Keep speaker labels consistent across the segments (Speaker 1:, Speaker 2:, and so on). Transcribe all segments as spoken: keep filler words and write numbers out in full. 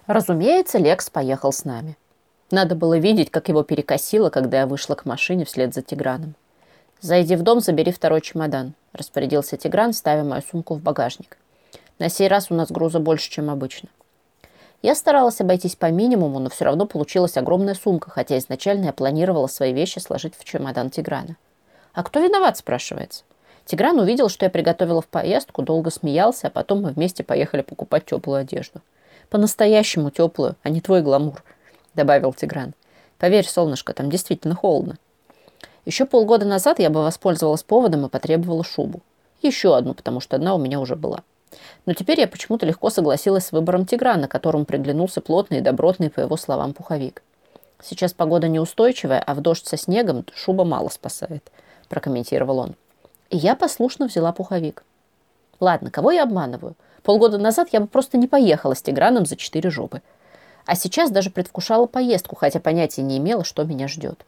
Speaker 1: Разумеется, Лекс поехал с нами. Надо было видеть, как его перекосило, когда я вышла к машине вслед за Тиграном. «Зайди в дом, забери второй чемодан», – распорядился Тигран, ставя мою сумку в багажник. «На сей раз у нас груза больше, чем обычно». Я старалась обойтись по минимуму, но все равно получилась огромная сумка, хотя изначально я планировала свои вещи сложить в чемодан Тиграна. «А кто виноват?» – спрашивается. Тигран увидел, что я приготовила в поездку, долго смеялся, а потом мы вместе поехали покупать теплую одежду. «По-настоящему теплую, а не твой гламур», – добавил Тигран. «Поверь, солнышко, там действительно холодно». Еще полгода назад я бы воспользовалась поводом и потребовала шубу. Еще одну, потому что одна у меня уже была. Но теперь я почему-то легко согласилась с выбором Тиграна, которому приглянулся плотный и добротный, по его словам, пуховик. «Сейчас погода неустойчивая, а в дождь со снегом шуба мало спасает», – прокомментировал он. И я послушно взяла пуховик. Ладно, кого я обманываю? Полгода назад я бы просто не поехала с Тиграном за четыре жопы. А сейчас даже предвкушала поездку, хотя понятия не имела, что меня ждет.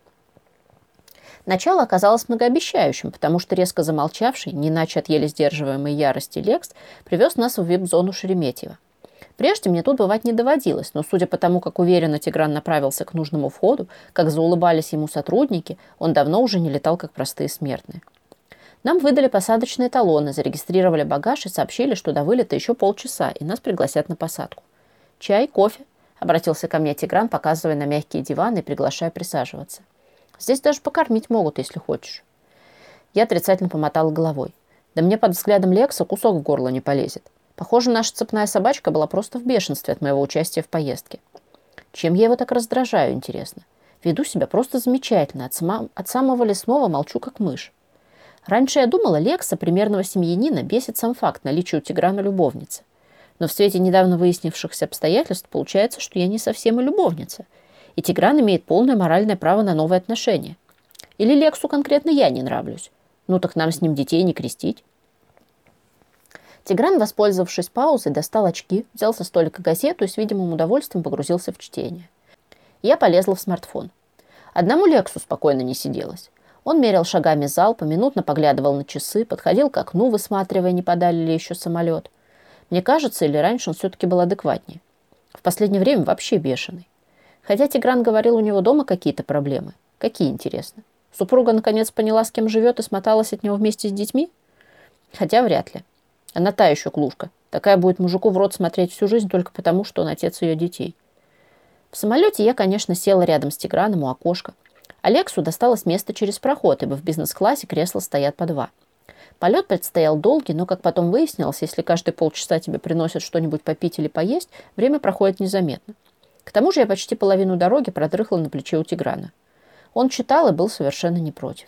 Speaker 1: Начало оказалось многообещающим, потому что резко замолчавший, не иначе от еле сдерживаемой ярости Лекс, привез нас в вип-зону Шереметьево. Прежде мне тут бывать не доводилось, но судя по тому, как уверенно Тигран направился к нужному входу, как заулыбались ему сотрудники, он давно уже не летал, как простые смертные. Нам выдали посадочные талоны, зарегистрировали багаж и сообщили, что до вылета еще полчаса, и нас пригласят на посадку. «Чай, кофе?» – обратился ко мне Тигран, показывая на мягкие диваны и приглашая присаживаться. «Здесь даже покормить могут, если хочешь». Я отрицательно помотала головой. Да мне под взглядом Лекса кусок в горло не полезет. Похоже, наша цепная собачка была просто в бешенстве от моего участия в поездке. Чем я его так раздражаю, интересно? Веду себя просто замечательно. От, сама... от самого лесного молчу, как мышь. Раньше я думала, Лекса, примерного семьянина, бесит сам факт наличия у Тиграна любовницы. Но в свете недавно выяснившихся обстоятельств получается, что я не совсем и любовница. И Тигран имеет полное моральное право на новые отношения. Или Лексу конкретно я не нравлюсь. Ну так нам с ним детей не крестить. Тигран, воспользовавшись паузой, достал очки, взял со столика газету и с видимым удовольствием погрузился в чтение. Я полезла в смартфон. Одному Лексу спокойно не сиделось. Он мерил шагами зал, поминутно поглядывал на часы, подходил к окну, высматривая, не подали ли еще самолет. Мне кажется, или раньше он все-таки был адекватнее. В последнее время вообще бешеный. Хотя Тигран говорил, у него дома какие-то проблемы. Какие, интересно? Супруга наконец поняла, с кем живет, и смоталась от него вместе с детьми? Хотя вряд ли. Она та еще клушка. Такая будет мужику в рот смотреть всю жизнь только потому, что он отец ее детей. В самолете я, конечно, села рядом с Тиграном у окошка. Алексу досталось место через проход, ибо в бизнес-классе кресла стоят по два. Полет предстоял долгий, но, как потом выяснилось, если каждые полчаса тебе приносят что-нибудь попить или поесть, время проходит незаметно. К тому же я почти половину дороги продрыхла на плече у Тиграна. Он читал и был совершенно не против.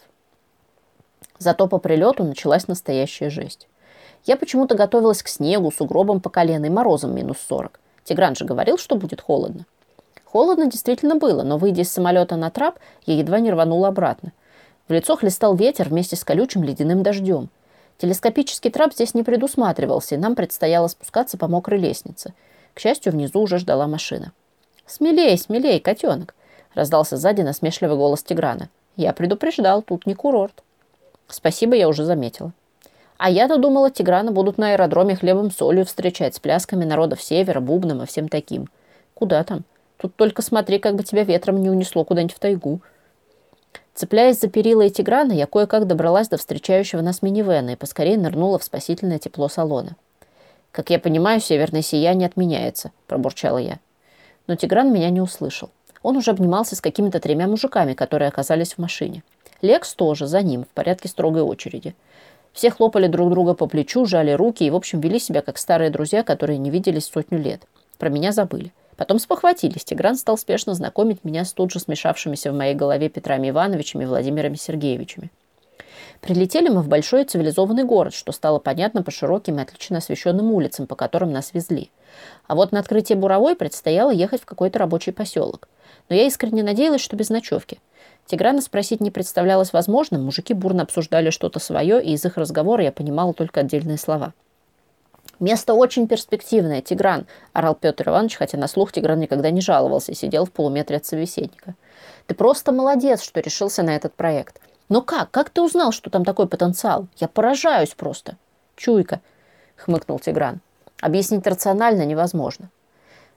Speaker 1: Зато по прилету началась настоящая жесть. Я почему-то готовилась к снегу, сугробам по колено и морозам минус сорок. Тигран же говорил, что будет холодно. Холодно действительно было, но, выйдя из самолета на трап, я едва не рванула обратно. В лицо хлестал ветер вместе с колючим ледяным дождем. Телескопический трап здесь не предусматривался, и нам предстояло спускаться по мокрой лестнице. К счастью, внизу уже ждала машина. «Смелей, смелей, котенок!» — раздался сзади насмешливый голос Тиграна. «Я предупреждал, тут не курорт». «Спасибо, я уже заметила». А я-то думала, Тиграна будут на аэродроме хлебом-солью встречать с плясками народов севера, бубном и всем таким. Куда там? Тут только смотри, как бы тебя ветром не унесло куда-нибудь в тайгу. Цепляясь за перила и Тиграна, я кое-как добралась до встречающего нас минивэна и поскорее нырнула в спасительное тепло салона. «Как я понимаю, северное сияние отменяется», – пробурчала я. Но Тигран меня не услышал. Он уже обнимался с какими-то тремя мужиками, которые оказались в машине. Лекс тоже за ним, в порядке строгой очереди. Все хлопали друг друга по плечу, жали руки и, в общем, вели себя как старые друзья, которые не виделись сотню лет. Про меня забыли. Потом спохватились. Тигран стал спешно знакомить меня с тут же смешавшимися в моей голове Петрами Ивановичами и Владимирами Сергеевичами. Прилетели мы в большой цивилизованный город, что стало понятно по широким и отлично освещенным улицам, по которым нас везли. А вот на открытие буровой предстояло ехать в какой-то рабочий поселок. Но я искренне надеялась, что без ночевки. Тиграна спросить не представлялось возможным, мужики бурно обсуждали что-то свое, и из их разговора я понимала только отдельные слова. «Место очень перспективное, Тигран», – орал Петр Иванович, хотя на слух Тигран никогда не жаловался и сидел в полуметре от собеседника. «Ты просто молодец, что решился на этот проект. Но как? Как ты узнал, что там такой потенциал? Я поражаюсь просто». «Чуйка», – хмыкнул Тигран. «Объяснить рационально невозможно».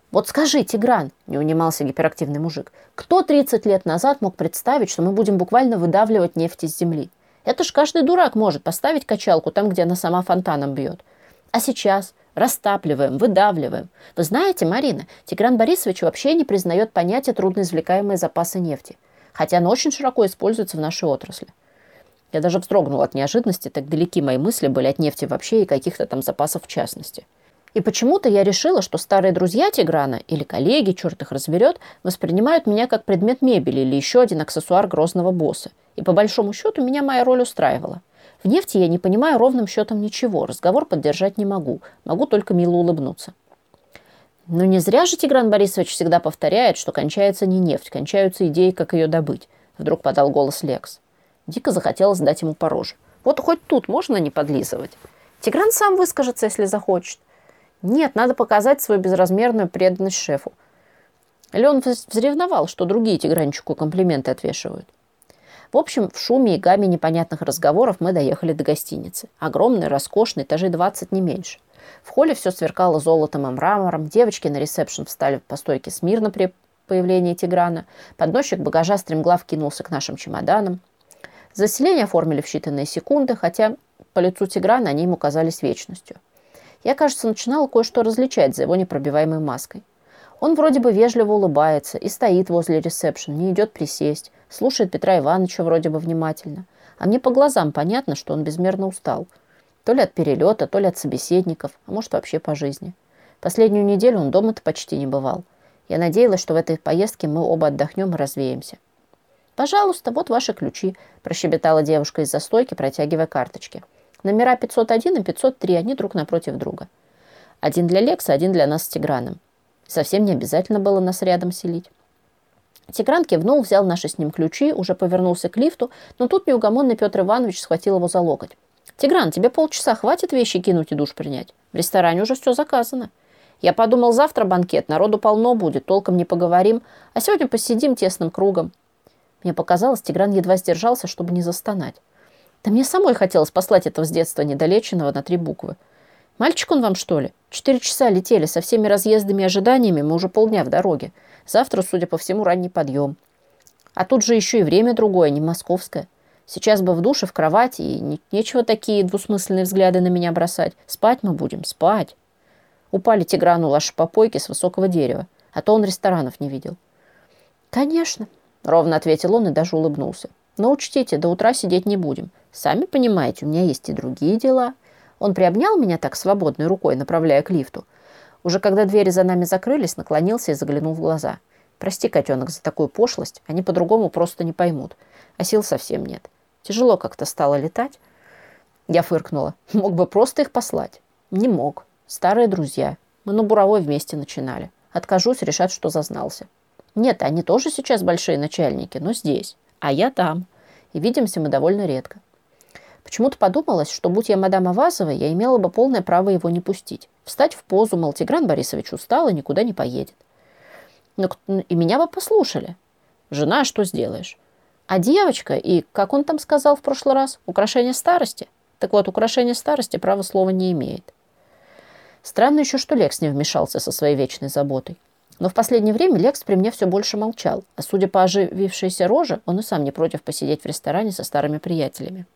Speaker 1: Вот скажи, Тигран, не унимался гиперактивный мужик, кто тридцать лет назад мог представить, что мы будем буквально выдавливать нефть из земли? Это ж каждый дурак может поставить качалку там, где она сама фонтаном бьет. А сейчас растапливаем, выдавливаем. Вы знаете, Марина, Тигран Борисович вообще не признает понятие трудноизвлекаемые запасы нефти, хотя оно очень широко используется в нашей отрасли. Я даже вздрогнула от неожиданности, так далеки мои мысли были от нефти вообще и каких-то там запасов в частности. И почему-то я решила, что старые друзья Тиграна или коллеги, черт их разберет, воспринимают меня как предмет мебели или еще один аксессуар грозного босса. И по большому счету меня моя роль устраивала. В нефти я не понимаю ровным счетом ничего, разговор поддержать не могу, могу только мило улыбнуться. Но не зря же Тигран Борисович всегда повторяет, что кончается не нефть, кончаются идеи, как ее добыть. Вдруг подал голос Лекс. Дико захотелось дать ему по роже. Вот хоть тут можно не подлизывать. Тигран сам выскажется, если захочет. Нет, надо показать свою безразмерную преданность шефу. Или он взревновал, что другие Тигранчику комплименты отвешивают. В общем, в шуме и гамме непонятных разговоров мы доехали до гостиницы. Огромной, роскошной, этажей двадцать, не меньше. В холле все сверкало золотом и мрамором. Девочки на ресепшн встали по стойке смирно при появлении Тиграна. Подносчик багажа стремглав кинулся к нашим чемоданам. Заселение оформили в считанные секунды, хотя по лицу Тиграна они ему казались вечностью. Я, кажется, начинала кое-что различать за его непробиваемой маской. Он вроде бы вежливо улыбается и стоит возле ресепшн, не идет присесть, слушает Петра Ивановича вроде бы внимательно. А мне по глазам понятно, что он безмерно устал. То ли от перелета, то ли от собеседников, а может вообще по жизни. Последнюю неделю он дома-то почти не бывал. Я надеялась, что в этой поездке мы оба отдохнем и развеемся. «Пожалуйста, вот ваши ключи», – прощебетала девушка из-за стойки, протягивая карточки. Номера пятьсот один и пятьсот три, они друг напротив друга. Один для Лекса, один для нас с Тиграном. Совсем не обязательно было нас рядом селить. Тигран кивнул, взял наши с ним ключи, уже повернулся к лифту, но тут неугомонный Петр Иванович схватил его за локоть. «Тигран, тебе полчаса хватит вещи кинуть и душ принять? В ресторане уже все заказано. Я подумал, завтра банкет, народу полно будет, толком не поговорим, а сегодня посидим тесным кругом». Мне показалось, Тигран едва сдержался, чтобы не застонать. Да мне самой хотелось послать этого с детства недолеченного на три буквы. Мальчик он вам, что ли? Четыре часа летели, со всеми разъездами и ожиданиями, мы уже полдня в дороге. Завтра, судя по всему, ранний подъем. А тут же еще и время другое, не московское. Сейчас бы в душе, в кровати, и не, нечего такие двусмысленные взгляды на меня бросать. Спать мы будем, спать. Упали Тиграну лаши попойки с высокого дерева, а то он ресторанов не видел. Конечно, ровно ответил он и даже улыбнулся. Но учтите, до утра сидеть не будем. Сами понимаете, у меня есть и другие дела. Он приобнял меня так свободной рукой, направляя к лифту. Уже когда двери за нами закрылись, наклонился и заглянул в глаза. Прости, котенок, за такую пошлость. Они по-другому просто не поймут. А сил совсем нет. Тяжело как-то стало летать. Я фыркнула. Мог бы просто их послать. Не мог. Старые друзья. Мы на буровой вместе начинали. Откажусь, решат, что зазнался. Нет, они тоже сейчас большие начальники, но здесь. А я там. И видимся мы довольно редко. Почему-то подумалось, что, будь я мадам Авазовой, я имела бы полное право его не пустить. Встать в позу, мол, Тигран Борисович устал и никуда не поедет. Но и меня бы послушали. Жена, что сделаешь? А девочка, и, как он там сказал в прошлый раз, украшение старости? Так вот, украшение старости права слова не имеет. Странно еще, что Лекс не вмешался со своей вечной заботой. Но в последнее время Лекс при мне все больше молчал, а судя по оживившейся роже, он и сам не против посидеть в ресторане со старыми приятелями.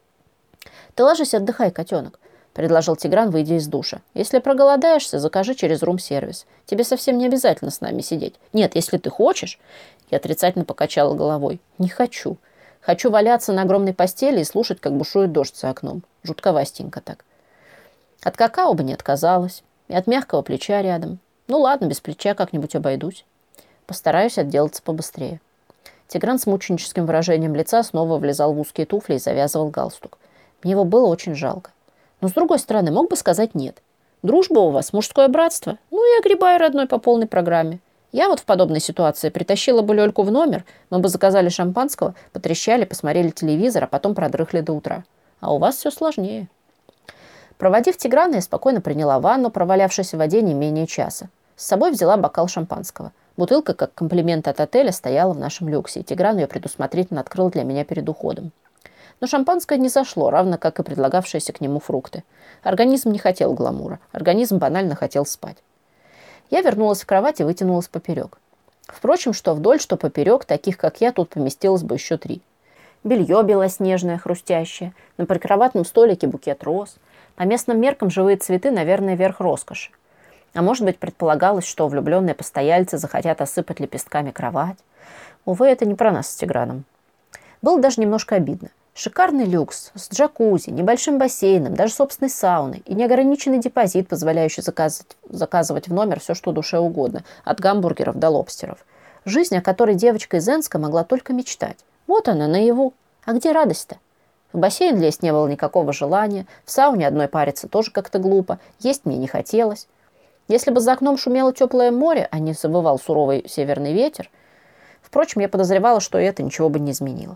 Speaker 1: «Ты ложись, отдыхай, котенок», — предложил Тигран, выйдя из душа. «Если проголодаешься, закажи через рум-сервис. Тебе совсем не обязательно с нами сидеть. Нет, если ты хочешь...» Я отрицательно покачала головой. «Не хочу. Хочу валяться на огромной постели и слушать, как бушует дождь за окном. Жутковастенько так». От какао бы не отказалась. И от мягкого плеча рядом. Ну ладно, без плеча как-нибудь обойдусь. Постараюсь отделаться побыстрее. Тигран с мученическим выражением лица снова влезал в узкие туфли и завязывал галстук. Мне его было очень жалко. Но, с другой стороны, мог бы сказать нет. Дружба у вас, мужское братство. Ну и огребай, родной, по полной программе. Я вот в подобной ситуации притащила бы Лёльку в номер, мы бы заказали шампанского, потрещали, посмотрели телевизор, а потом продрыхли до утра. А у вас все сложнее. Проводив Тиграна, я спокойно приняла ванну, провалявшись в воде не менее часа. С собой взяла бокал шампанского. Бутылка, как комплимент от отеля, стояла в нашем люксе, и Тигран ее предусмотрительно открыл для меня перед уходом. Но шампанское не зашло, равно как и предлагавшиеся к нему фрукты. Организм не хотел гламура. Организм банально хотел спать. Я вернулась в кровать и вытянулась поперек. Впрочем, что вдоль, что поперек, таких, как я, тут поместилось бы еще три. Белье белоснежное, хрустящее, на прикроватном столике букет роз. По местным меркам живые цветы, наверное, верх роскоши. А может быть, предполагалось, что влюбленные постояльцы захотят осыпать лепестками кровать. Увы, это не про нас с Тиграном. Было даже немножко обидно. Шикарный люкс с джакузи, небольшим бассейном, даже собственной сауной и неограниченный депозит, позволяющий заказывать, заказывать в номер все, что душе угодно, от гамбургеров до лобстеров. Жизнь, о которой девочка из Энска могла только мечтать. Вот она, наяву. А где радость-то? В бассейн лезть не было никакого желания, в сауне одной париться тоже как-то глупо, есть мне не хотелось. Если бы за окном шумело теплое море, а не завывал суровый северный ветер, впрочем, я подозревала, что это ничего бы не изменило.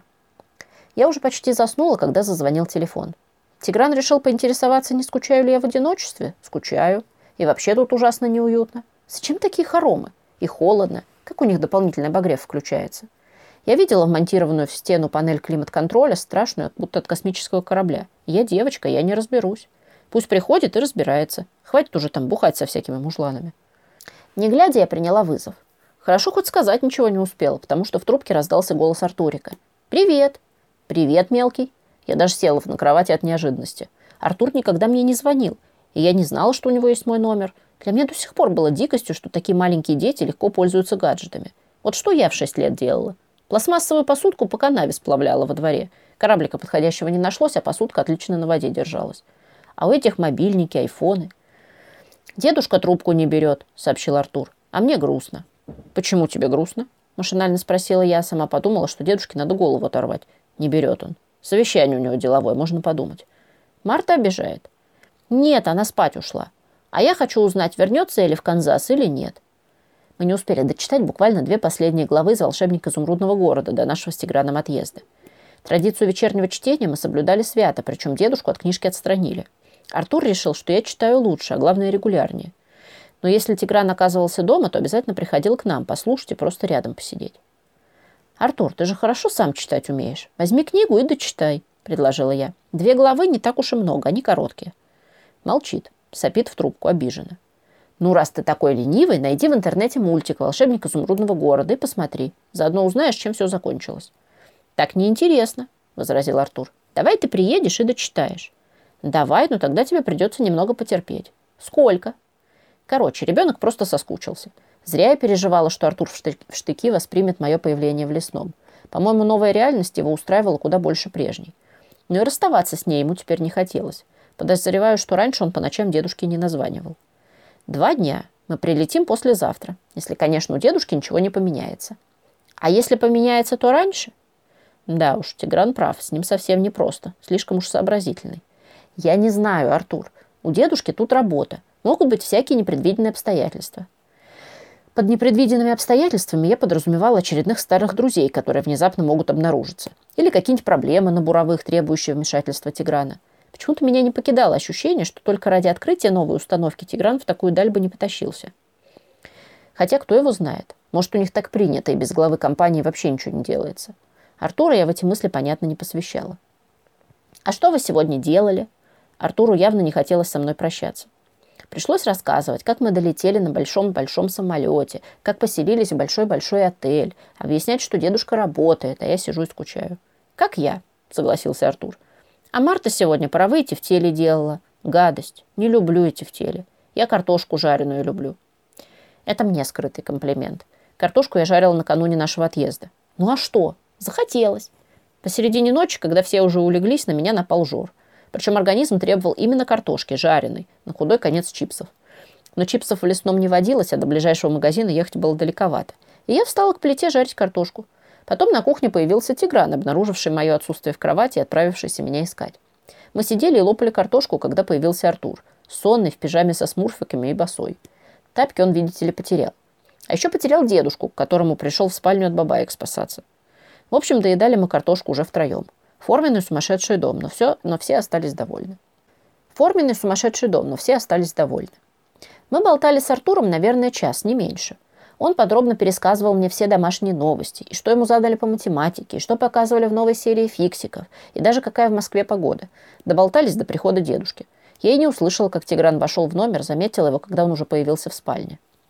Speaker 1: Я уже почти заснула, когда зазвонил телефон. Тигран решил поинтересоваться, не скучаю ли я в одиночестве. Скучаю. И вообще тут ужасно неуютно. Зачем такие хоромы? И холодно. Как у них дополнительный обогрев включается? Я видела вмонтированную в стену панель климат-контроля, страшную, будто от космического корабля. Я девочка, я не разберусь. Пусть приходит и разбирается. Хватит уже там бухать со всякими мужланами. Не глядя, я приняла вызов. Хорошо хоть сказать ничего не успела, потому что в трубке раздался голос Артурика. «Привет!» «Привет, мелкий!» Я даже села на кровати от неожиданности. Артур никогда мне не звонил, и я не знала, что у него есть мой номер. Для меня до сих пор было дикостью, что такие маленькие дети легко пользуются гаджетами. Вот что я в шесть лет делала? Пластмассовую посудку по канаве сплавляла во дворе. Кораблика подходящего не нашлось, а посудка отлично на воде держалась. А у этих мобильники, айфоны. «Дедушка трубку не берет», — сообщил Артур. «А мне грустно». «Почему тебе грустно?» — машинально спросила я. Сама подумала, что дедушке надо голову оторвать. Не берет он. Совещание у него деловое, можно подумать. Марта обижает. Нет, она спать ушла. А я хочу узнать, вернется Элли в Канзас или нет. Мы не успели дочитать буквально две последние главы из «Волшебника изумрудного города» до нашего с Тиграном отъезда. Традицию вечернего чтения мы соблюдали свято, причем дедушку от книжки отстранили. Артур решил, что я читаю лучше, а главное регулярнее. Но если Тигран оказывался дома, то обязательно приходил к нам послушать и просто рядом посидеть. «Артур, ты же хорошо сам читать умеешь. Возьми книгу и дочитай», — предложила я. «Две главы не так уж и много, они короткие». Молчит, сопит в трубку, обиженно. «Ну, раз ты такой ленивый, найди в интернете мультик «Волшебник изумрудного города» и посмотри. Заодно узнаешь, чем все закончилось». «Так неинтересно», — возразил Артур. «Давай ты приедешь и дочитаешь». «Давай, но тогда тебе придется немного потерпеть». «Сколько?» Короче, ребенок просто соскучился. Зря я переживала, что Артур в штыки воспримет мое появление в лесном. По-моему, новая реальность его устраивала куда больше прежней. Но и расставаться с ней ему теперь не хотелось. Подозреваю, что раньше он по ночам дедушке не названивал. Два дня. Мы прилетим послезавтра. Если, конечно, у дедушки ничего не поменяется. А если поменяется, то раньше? Да уж, Тигран прав. С ним совсем непросто. Слишком уж сообразительный. Я не знаю, Артур. У дедушки тут работа. Могут быть всякие непредвиденные обстоятельства. Под непредвиденными обстоятельствами я подразумевала очередных старых друзей, которые внезапно могут обнаружиться. Или какие-нибудь проблемы на буровых, требующие вмешательства Тиграна. Почему-то меня не покидало ощущение, что только ради открытия новой установки Тигран в такую даль бы не потащился. Хотя кто его знает. Может, у них так принято, и без главы компании вообще ничего не делается. Артура я в эти мысли, понятно, не посвящала. «А что вы сегодня делали?» Артуру явно не хотелось со мной прощаться. Пришлось рассказывать, как мы долетели на большом-большом самолете, как поселились в большой-большой отель, объяснять, что дедушка работает, а я сижу и скучаю. «Как я», — согласился Артур. «А Марта сегодня пора выйти в теле делала. Гадость. Не люблю эти в теле. Я картошку жареную люблю». Это мне скрытый комплимент. Картошку я жарила накануне нашего отъезда. Ну а что? Захотелось. Посередине ночи, когда все уже улеглись, на меня напал жор. Причем организм требовал именно картошки, жареной, на худой конец чипсов. Но чипсов в лесном не водилось, а до ближайшего магазина ехать было далековато. И я встала к плите жарить картошку. Потом на кухне появился Тигран, обнаруживший мое отсутствие в кровати и отправившийся меня искать. Мы сидели и лопали картошку, когда появился Артур, сонный, в пижаме со смурфиками и босой. Тапки он, видите ли, потерял. А еще потерял дедушку, к которому пришел в спальню от бабаек спасаться. В общем, доедали мы картошку уже втроем. Форменный сумасшедший дом, но, все, но все остались довольны. Форменный сумасшедший дом, но все остались довольны. Мы болтали с Артуром, наверное, час, не меньше. Он подробно пересказывал мне все домашние новости, и что ему задали по математике, и что показывали в новой серии «Фиксиков», и даже какая в Москве погода. Доболтались до прихода дедушки. Я и не услышала, как Тигран вошел в номер, заметила его, когда он уже появился в спальне.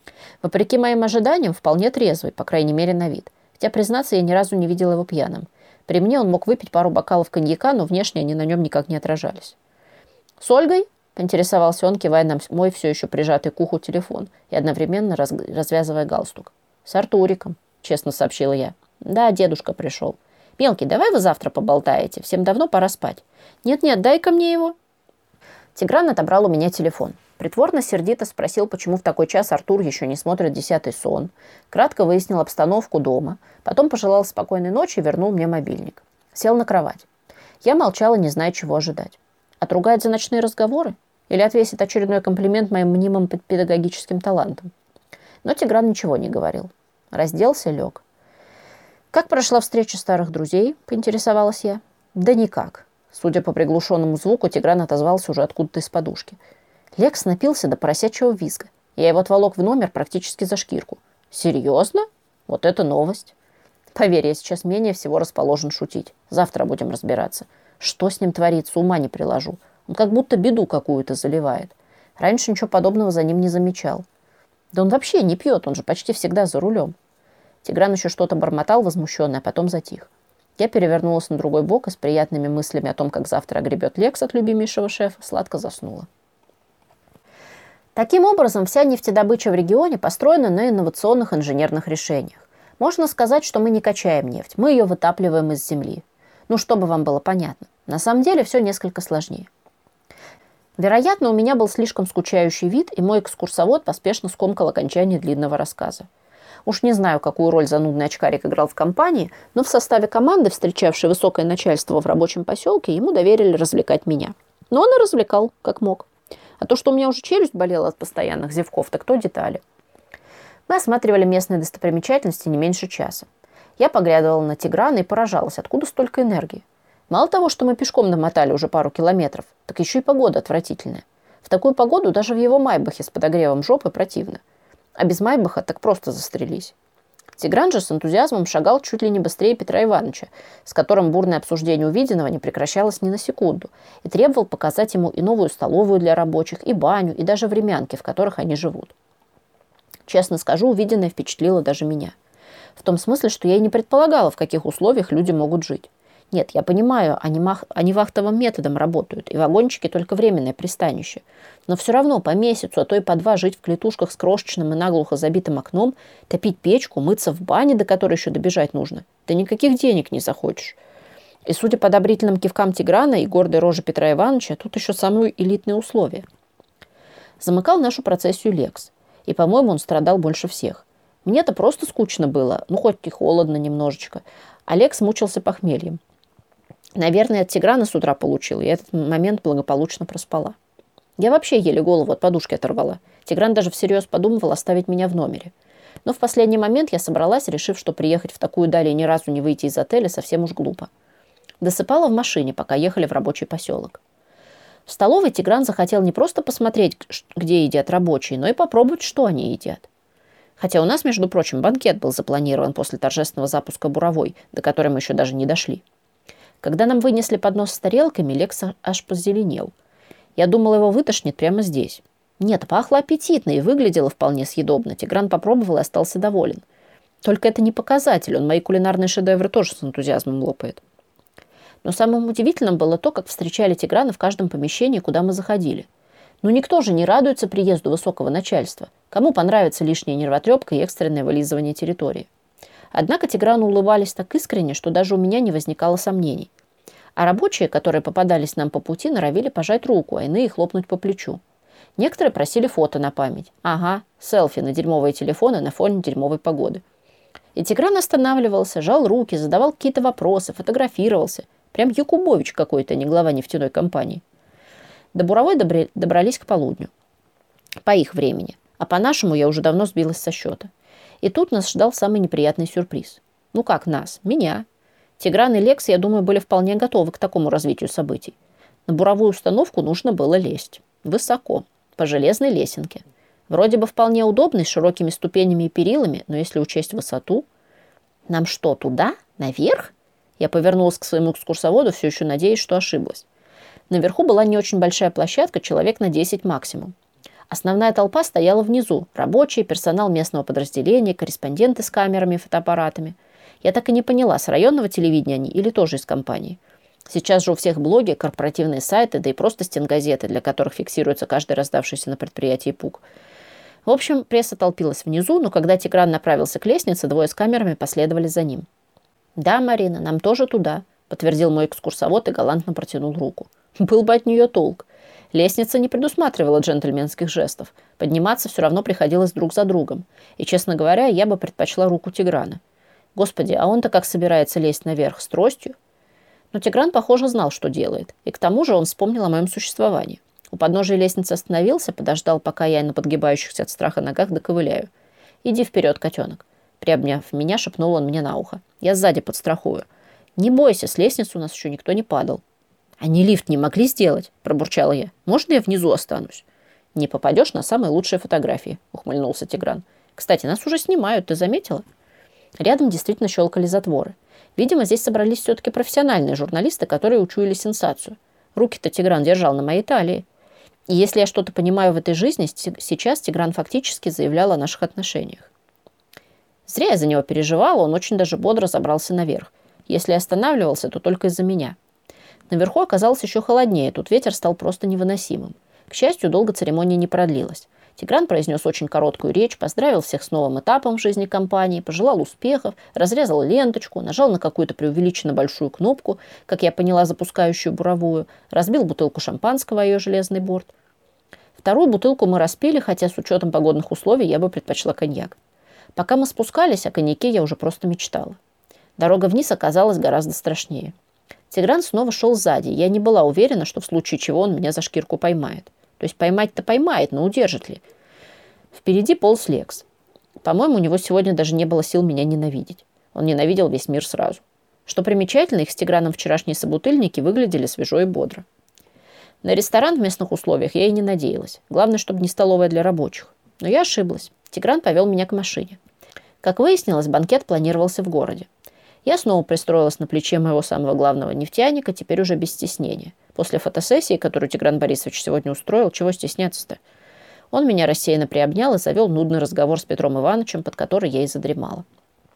Speaker 1: Вопреки моим ожиданиям, вполне трезвый, по крайней мере, на вид. Хотя, признаться, я ни разу не видела его пьяным. При мне он мог выпить пару бокалов коньяка, но внешне они на нем никак не отражались. «С Ольгой?» – поинтересовался он, кивая на мой все еще прижатый к уху телефон и одновременно раз... развязывая галстук. «С Артуриком», – честно сообщила я. «Да, дедушка пришел. Мелкий, давай вы завтра поболтаете. Всем давно пора спать». «Нет-нет, дай-ка мне его». Тигран отобрал у меня телефон. Притворно-сердито спросил, почему в такой час Артур еще не смотрит «Десятый сон». Кратко выяснил обстановку дома. Потом пожелал спокойной ночи и вернул мне мобильник. Сел на кровать. Я молчала, не зная, чего ожидать. Отругает за ночные разговоры? Или отвесит очередной комплимент моим мнимым педагогическим талантам? Но Тигран ничего не говорил. Разделся, лег. «Как прошла встреча старых друзей?» – поинтересовалась я. «Да никак». Судя по приглушенному звуку, Тигран отозвался уже откуда-то из подушки. Лекс напился до поросячьего визга. Я его отволок в номер практически за шкирку. «Серьезно? Вот это новость!» Поверь, я сейчас менее всего расположен шутить. Завтра будем разбираться. Что с ним творится, ума не приложу. Он как будто беду какую-то заливает. Раньше ничего подобного за ним не замечал. Да он вообще не пьет, он же почти всегда за рулем. Тигран еще что-то бормотал возмущенно, а потом затих. Я перевернулась на другой бок и с приятными мыслями о том, как завтра огребет Лекс от любимейшего шефа, сладко заснула. Таким образом, вся нефтедобыча в регионе построена на инновационных инженерных решениях. Можно сказать, что мы не качаем нефть, мы ее вытапливаем из земли. Ну, чтобы вам было понятно. На самом деле все несколько сложнее. Вероятно, у меня был слишком скучающий вид, и мой экскурсовод поспешно скомкал окончание длинного рассказа. Уж не знаю, какую роль занудный очкарик играл в компании, но в составе команды, встречавшей высокое начальство в рабочем поселке, ему доверили развлекать меня. Но он и развлекал, как мог. А то, что у меня уже челюсть болела от постоянных зевков, так то детали. Мы осматривали местные достопримечательности не меньше часа. Я поглядывала на Тиграна и поражалась, откуда столько энергии. Мало того, что мы пешком намотали уже пару километров, так еще и погода отвратительная. В такую погоду даже в его майбахе с подогревом жопы противно. А без майбаха так просто застрелись. Тигран же с энтузиазмом шагал чуть ли не быстрее Петра Ивановича, с которым бурное обсуждение увиденного не прекращалось ни на секунду, и требовал показать ему и новую столовую для рабочих, и баню, и даже времянки, в которых они живут. Честно скажу, увиденное впечатлило даже меня. В том смысле, что я и не предполагала, в каких условиях люди могут жить. Нет, я понимаю, они, мах... они вахтовым методом работают, и вагончики только временное пристанище. Но все равно по месяцу, а то и по два жить в клетушках с крошечным и наглухо забитым окном, топить печку, мыться в бане, до которой еще добежать нужно. Да никаких денег не захочешь. И судя по одобрительным кивкам Тиграна и гордой роже Петра Ивановича, тут еще самые элитные условия. Замыкал нашу процессию Лекс. И, по-моему, он страдал больше всех. Мне-то просто скучно было, ну хоть и холодно немножечко. А Лекс мучился похмельем. Наверное, от Тиграна с утра получил, и этот момент благополучно проспала. Я вообще еле голову от подушки оторвала. Тигран даже всерьез подумывал оставить меня в номере. Но в последний момент я собралась, решив, что приехать в такую даль и ни разу не выйти из отеля совсем уж глупо. Досыпала в машине, пока ехали в рабочий поселок. В столовой Тигран захотел не просто посмотреть, где едят рабочие, но и попробовать, что они едят. Хотя у нас, между прочим, банкет был запланирован после торжественного запуска буровой, до которой мы еще даже не дошли. Когда нам вынесли поднос с тарелками, Лекс аж позеленел. Я думала, его вытошнит прямо здесь. Нет, пахло аппетитно и выглядело вполне съедобно. Тигран попробовал и остался доволен. Только это не показатель, он мои кулинарные шедевры тоже с энтузиазмом лопает. Но самым удивительным было то, как встречали Тиграна в каждом помещении, куда мы заходили. Ну никто же не радуется приезду высокого начальства. Кому понравится лишняя нервотрепка и экстренное вылизывание территории? Однако Тиграну улыбались так искренне, что даже у меня не возникало сомнений. А рабочие, которые попадались нам по пути, норовили пожать руку, а иные хлопнуть по плечу. Некоторые просили фото на память. Ага, селфи на дерьмовые телефоны на фоне дерьмовой погоды. И Тигран останавливался, жал руки, задавал какие-то вопросы, фотографировался. Прям Якубович какой-то, не глава нефтяной компании. До буровой добре- добрались к полудню. По их времени. А по нашему я уже давно сбилась со счета. И тут нас ждал самый неприятный сюрприз. Ну как нас? Меня. Тигран и Лекс, я думаю, были вполне готовы к такому развитию событий. На буровую установку нужно было лезть. Высоко. По железной лесенке. Вроде бы вполне удобный, с широкими ступенями и перилами, но если учесть высоту... Нам что, туда? Наверх? Я повернулась к своему экскурсоводу, все еще надеясь, что ошиблась. Наверху была не очень большая площадка, человек на десять максимум. Основная толпа стояла внизу. Рабочие, персонал местного подразделения, корреспонденты с камерами и фотоаппаратами. Я так и не поняла, с районного телевидения они или тоже из компании. Сейчас же у всех блоги, корпоративные сайты, да и просто стенгазеты, для которых фиксируется каждый раздавшийся на предприятии пук. В общем, пресса толпилась внизу, но когда Тигран направился к лестнице, двое с камерами последовали за ним. «Да, Марина, нам тоже туда», — подтвердил мой экскурсовод и галантно протянул руку. Был бы от нее толк. Лестница не предусматривала джентльменских жестов. Подниматься все равно приходилось друг за другом. И, честно говоря, я бы предпочла руку Тиграна. Господи, а он-то как собирается лезть наверх? С тростью? Но Тигран, похоже, знал, что делает. И к тому же он вспомнил о моем существовании. У подножия лестницы остановился, подождал, пока я на подгибающихся от страха ногах доковыляю. «Иди вперед, котенок». Приобняв меня, шепнул он мне на ухо. «Я сзади подстрахую». «Не бойся, с лестницы у нас еще никто не падал». «Они лифт не могли сделать?» – пробурчала я. «Можно я внизу останусь?» «Не попадешь на самые лучшие фотографии», – ухмыльнулся Тигран. «Кстати, нас уже снимают, ты заметила?» Рядом действительно щелкали затворы. Видимо, здесь собрались все-таки профессиональные журналисты, которые учуяли сенсацию. Руки-то Тигран держал на моей талии. И если я что-то понимаю в этой жизни, сейчас Тигран фактически заявлял о наших отношениях. Зря я за него переживала, он очень даже бодро забрался наверх. Если останавливался, то только из-за меня. Наверху оказалось еще холоднее, тут ветер стал просто невыносимым. К счастью, долго церемония не продлилась. Тигран произнес очень короткую речь, поздравил всех с новым этапом в жизни компании, пожелал успехов, разрезал ленточку, нажал на какую-то преувеличенно большую кнопку, как я поняла, запускающую буровую, разбил бутылку шампанского о ее железный борт. Вторую бутылку мы распили, хотя с учетом погодных условий я бы предпочла коньяк. Пока мы спускались, о коньяке я уже просто мечтала. Дорога вниз оказалась гораздо страшнее. Тигран снова шел сзади. Я не была уверена, что в случае чего он меня за шкирку поймает. То есть поймать-то поймает, но удержит ли? Впереди полз Лекс. По-моему, у него сегодня даже не было сил меня ненавидеть. Он ненавидел весь мир сразу. Что примечательно, их с Тиграном вчерашние собутыльники выглядели свежо и бодро. На ресторан в местных условиях я и не надеялась. Главное, чтобы не столовая для рабочих. Но я ошиблась. Тигран повел меня к машине. Как выяснилось, банкет планировался в городе. Я снова пристроилась на плече моего самого главного нефтяника, теперь уже без стеснения. После фотосессии, которую Тигран Борисович сегодня устроил, чего стесняться-то? Он меня рассеянно приобнял и завел нудный разговор с Петром Ивановичем, под который я и задремала.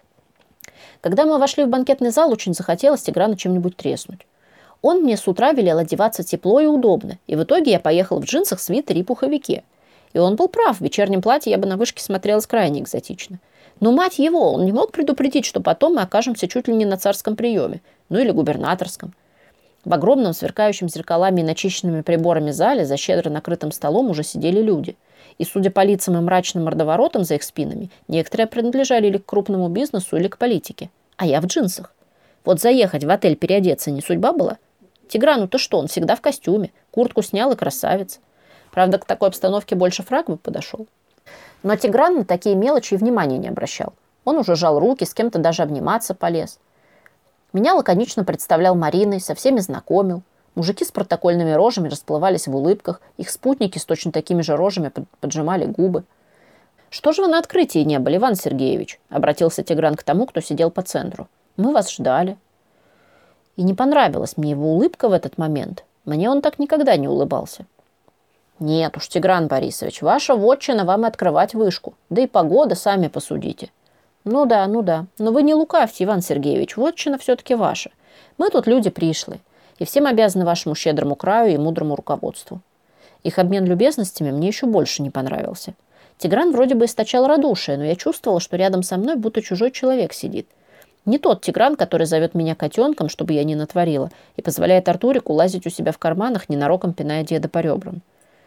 Speaker 1: Когда мы вошли в банкетный зал, очень захотелось Тиграну чем-нибудь треснуть. Он мне с утра велел одеваться тепло и удобно, и в итоге я поехала в джинсах, свитере и пуховике. И он был прав, в вечернем платье я бы на вышке смотрелась крайне экзотично. Но, мать его, он не мог предупредить, что потом мы окажемся чуть ли не на царском приеме, ну или губернаторском. В огромном, сверкающем зеркалами и начищенными приборами зале за щедро накрытым столом уже сидели люди. И, судя по лицам и мрачным мордоворотам за их спинами, некоторые принадлежали или к крупному бизнесу, или к политике. А я в джинсах. Вот заехать в отель переодеться не судьба была? Тиграну-то что, он всегда в костюме, куртку снял и красавец. Правда, к такой обстановке больше фрак бы подошел. Но Тигран на такие мелочи и внимания не обращал. Он уже жал руки, с кем-то даже обниматься полез. Меня лаконично представлял Мариной, со всеми знакомил. Мужики с протокольными рожами расплывались в улыбках, их спутники с точно такими же рожами поджимали губы. «Что же вы на открытии не были, Иван Сергеевич?» — обратился Тигран к тому, кто сидел по центру. «Мы вас ждали». И не понравилась мне его улыбка в этот момент. Мне он так никогда не улыбался. «Нет уж, Тигран Борисович, ваша вотчина вам и открывать вышку. Да и погода, сами посудите». «Ну да, ну да. Но вы не лукавьте, Иван Сергеевич, вотчина все-таки ваша. Мы тут люди пришлые, и всем обязаны вашему щедрому краю и мудрому руководству». Их обмен любезностями мне еще больше не понравился. Тигран вроде бы источал радушие, но я чувствовала, что рядом со мной будто чужой человек сидит. Не тот Тигран, который зовет меня котенком, чтобы я не натворила, и позволяет Артурику лазить у себя в карманах, ненароком пиная деда по ребрам.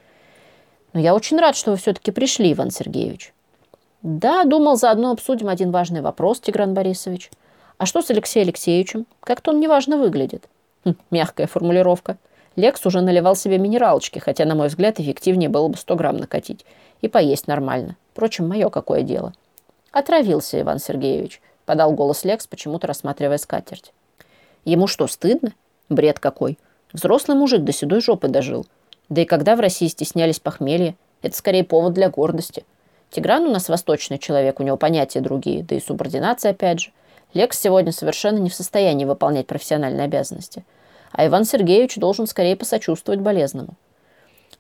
Speaker 1: «Но я очень рад, что вы все-таки пришли, Иван Сергеевич». «Да, думал, заодно обсудим один важный вопрос, Тигран Борисович. А что с Алексеем Алексеевичем? Как-то он неважно выглядит». Хм, мягкая формулировка. Лекс уже наливал себе минералочки, хотя, на мой взгляд, эффективнее было бы сто грамм накатить. И поесть нормально. Впрочем, мое какое дело. «Отравился, Иван Сергеевич», — подал голос Лекс, почему-то рассматривая скатерть. «Ему что, стыдно? Бред какой. Взрослый мужик до седой жопы дожил. Да и когда в России стеснялись похмелья, это скорее повод для гордости. Тигран у нас восточный человек, у него понятия другие, да и субординация опять же. Лекс сегодня совершенно не в состоянии выполнять профессиональные обязанности. А Иван Сергеевич должен скорее посочувствовать болезному».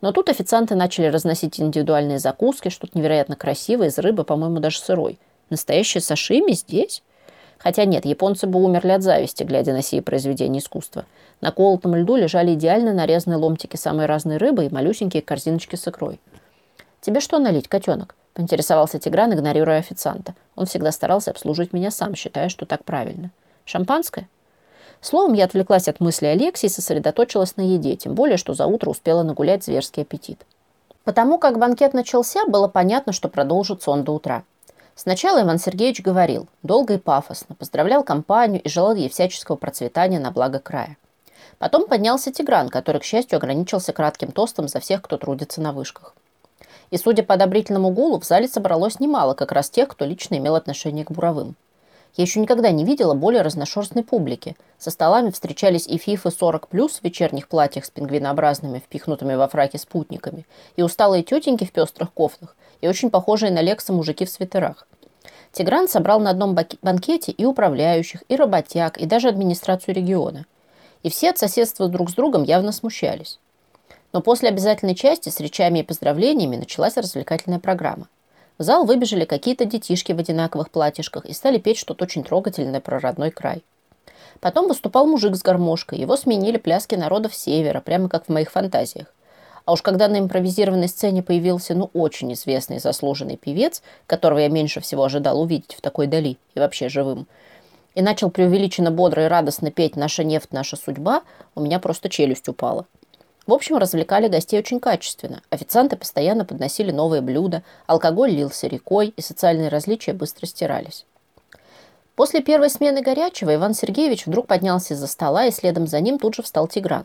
Speaker 1: Но тут официанты начали разносить индивидуальные закуски, что-то невероятно красивое, из рыбы, по-моему, даже сырой. Настоящее сашими здесь? Хотя нет, японцы бы умерли от зависти, глядя на сие произведения искусства. На колотом льду лежали идеально нарезанные ломтики самой разной рыбы и малюсенькие корзиночки с икрой. «Тебе что налить, котенок?» – поинтересовался Тигран, игнорируя официанта. Он всегда старался обслужить меня сам, считая, что так правильно. «Шампанское?» Словом, я отвлеклась от мысли Алексии и сосредоточилась на еде, тем более, что за утро успела нагулять зверский аппетит. Потому как банкет начался, было понятно, что продолжится он до утра. Сначала Иван Сергеевич говорил, долго и пафосно, поздравлял компанию и желал ей всяческого процветания на благо края. Потом поднялся Тигран, который, к счастью, ограничился кратким тостом за всех, кто трудится на вышках. И, судя по одобрительному гулу, в зале собралось немало как раз тех, кто лично имел отношение к буровым. Я еще никогда не видела более разношерстной публики. Со столами встречались и фифы сорок плюс в вечерних платьях с пингвинообразными, впихнутыми во фраки спутниками, и усталые тетеньки в пестрых кофтах, и очень похожие на Лекса мужики в свитерах. Тигран собрал на одном банкете и управляющих, и работяг, и даже администрацию региона. И все от соседства друг с другом явно смущались. Но после обязательной части с речами и поздравлениями началась развлекательная программа. В зал выбежали какие-то детишки в одинаковых платьишках и стали петь что-то очень трогательное про родной край. Потом выступал мужик с гармошкой, его сменили пляски народов севера, прямо как в моих фантазиях. А уж когда на импровизированной сцене появился, ну, очень известный и заслуженный певец, которого я меньше всего ожидал увидеть в такой дали и вообще живым, и начал преувеличенно бодро и радостно петь «Наша нефть, наша судьба», у меня просто челюсть упала. В общем, развлекали гостей очень качественно. Официанты постоянно подносили новые блюда, алкоголь лился рекой, и социальные различия быстро стирались. После первой смены горячего Иван Сергеевич вдруг поднялся из-за стола, и следом за ним тут же встал Тигран.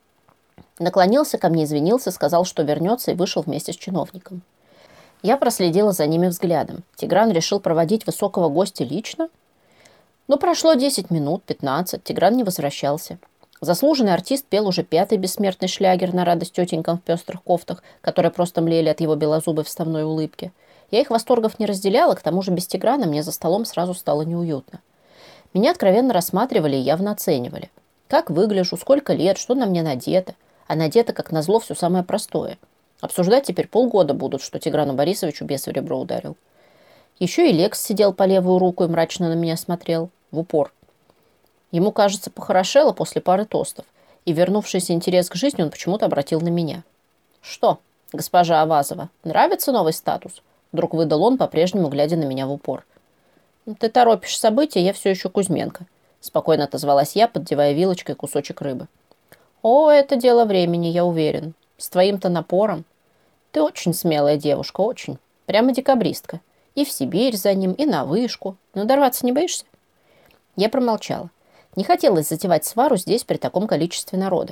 Speaker 1: Наклонился ко мне, извинился, сказал, что вернется, и вышел вместе с чиновником. Я проследила за ними взглядом. Тигран решил проводить высокого гостя лично? Но прошло десять минут, пятнадцать, Тигран не возвращался. Заслуженный артист пел уже пятый бессмертный шлягер на радость тетенькам в пестрых кофтах, которые просто млели от его белозубой вставной улыбки. Я их восторгов не разделяла, к тому же без Тиграна мне за столом сразу стало неуютно. Меня откровенно рассматривали и явно оценивали. Как выгляжу, сколько лет, что на мне надето. А надето, как назло, все самое простое. Обсуждать теперь полгода будут, что Тиграну Борисовичу бес в ребро ударил. Еще и Лекс сидел по левую руку и мрачно на меня смотрел. В упор. Ему, кажется, похорошело после пары тостов, и вернувшийся интерес к жизни он почему-то обратил на меня. «Что, госпожа Авазова, нравится новый статус?» Вдруг выдал он, по-прежнему глядя на меня в упор. «Ты торопишь события, я все еще Кузьменко», спокойно отозвалась я, поддевая вилочкой кусочек рыбы. «О, это дело времени, я уверен. С твоим-то напором. Ты очень смелая девушка, очень. Прямо декабристка. И в Сибирь за ним, и на вышку. Надорваться не боишься?» Я промолчала. Не хотелось затевать свару здесь при таком количестве народа.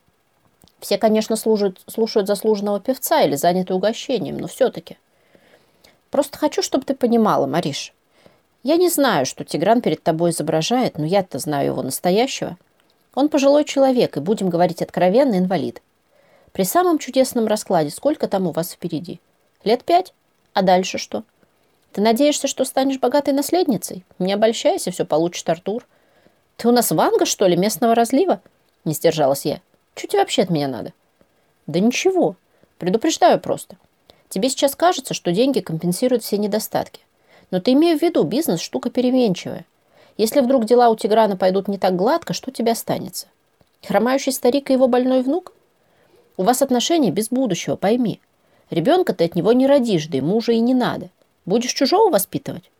Speaker 1: Все, конечно, служат, слушают заслуженного певца или заняты угощением, но все-таки. Просто хочу, чтобы ты понимала, Мариш. Я не знаю, что Тигран перед тобой изображает, но я-то знаю его настоящего. Он пожилой человек, и, будем говорить откровенно, инвалид. При самом чудесном раскладе сколько там у вас впереди? Лет пять? А дальше что? Ты надеешься, что станешь богатой наследницей? Не обольщайся, все получит Артур. Ты у нас Ванга, что ли, местного разлива? Не сдержалась я. Чуть вообще от меня надо? Да ничего. Предупреждаю просто. Тебе сейчас кажется, что деньги компенсируют все недостатки. Но ты имей в виду, бизнес – штука переменчивая. Если вдруг дела у Тиграна пойдут не так гладко, что тебе останется? Хромающий старик и его больной внук? У вас отношения без будущего, пойми. Ребенка ты от него не родишь, да ему уже и не надо. Будешь чужого воспитывать?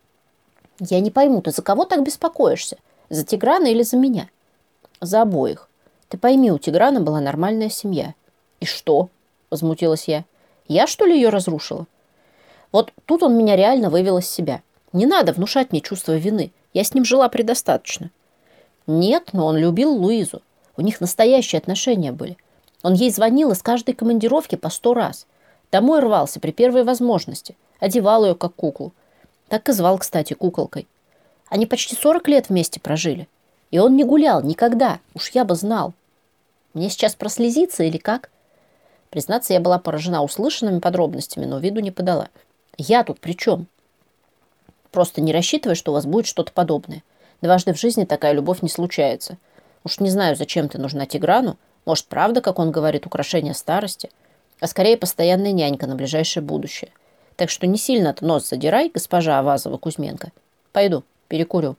Speaker 1: Я не пойму, ты за кого так беспокоишься? За Тиграна или за меня? За обоих. Ты пойми, у Тиграна была нормальная семья. И что? Возмутилась я. Я, что ли, ее разрушила? Вот тут он меня реально вывел из себя. Не надо внушать мне чувство вины. Я с ним жила предостаточно. Нет, но он любил Луизу. У них настоящие отношения были. Он ей звонил из каждой командировки по сто раз. Домой рвался при первой возможности. Одевал ее как куклу. Так и звал, кстати, куколкой. Они почти сорок лет вместе прожили. И он не гулял никогда. Уж я бы знал. Мне сейчас прослезиться или как? Признаться, я была поражена услышанными подробностями, но виду не подала. Я тут при чем? Просто не рассчитывай, что у вас будет что-то подобное. Дважды в жизни такая любовь не случается. Уж не знаю, зачем ты нужна Тиграну. Может, правда, как он говорит, украшение старости. а скорее постоянная нянька на ближайшее будущее. Так что не сильно-то нос задирай, госпожа Авазова-Кузьменко. Пойду, перекурю».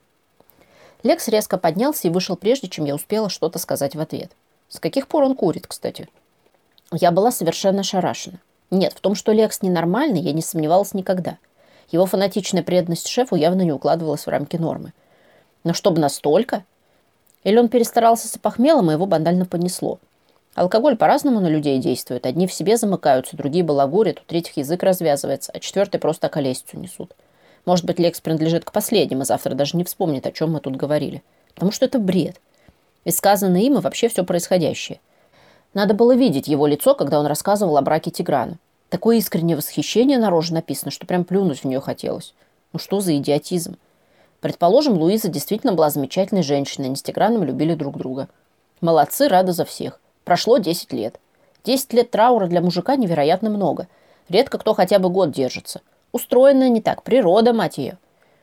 Speaker 1: Лекс резко поднялся и вышел, прежде чем я успела что-то сказать в ответ. С каких пор он курит, кстати? Я была совершенно ошарашена. Нет, в том, что Лекс ненормальный, я не сомневалась никогда. Его фанатичная преданность шефу явно не укладывалась в рамки нормы. Но чтобы настолько? Или он перестарался с опохмелом, и его банально понесло? Алкоголь по-разному на людей действует. Одни в себе замыкаются, другие балагурят, у третьих язык развязывается, а четвертые просто околесицу несут. Может быть, Лекс принадлежит к последним, и завтра даже не вспомнит, о чем мы тут говорили. Потому что это бред. Ведь сказанное им и вообще все происходящее. Надо было видеть его лицо, когда он рассказывал о браке Тиграна. Такое искреннее восхищение на роже написано, что прям плюнуть в нее хотелось. Ну что за идиотизм? Предположим, Луиза действительно была замечательной женщиной, они с Тиграном любили друг друга. Молодцы, рада за всех. Прошло десять лет. Десять лет траура для мужика невероятно много. Редко кто хотя бы год держится. Устроенная не так, природа, мать ее.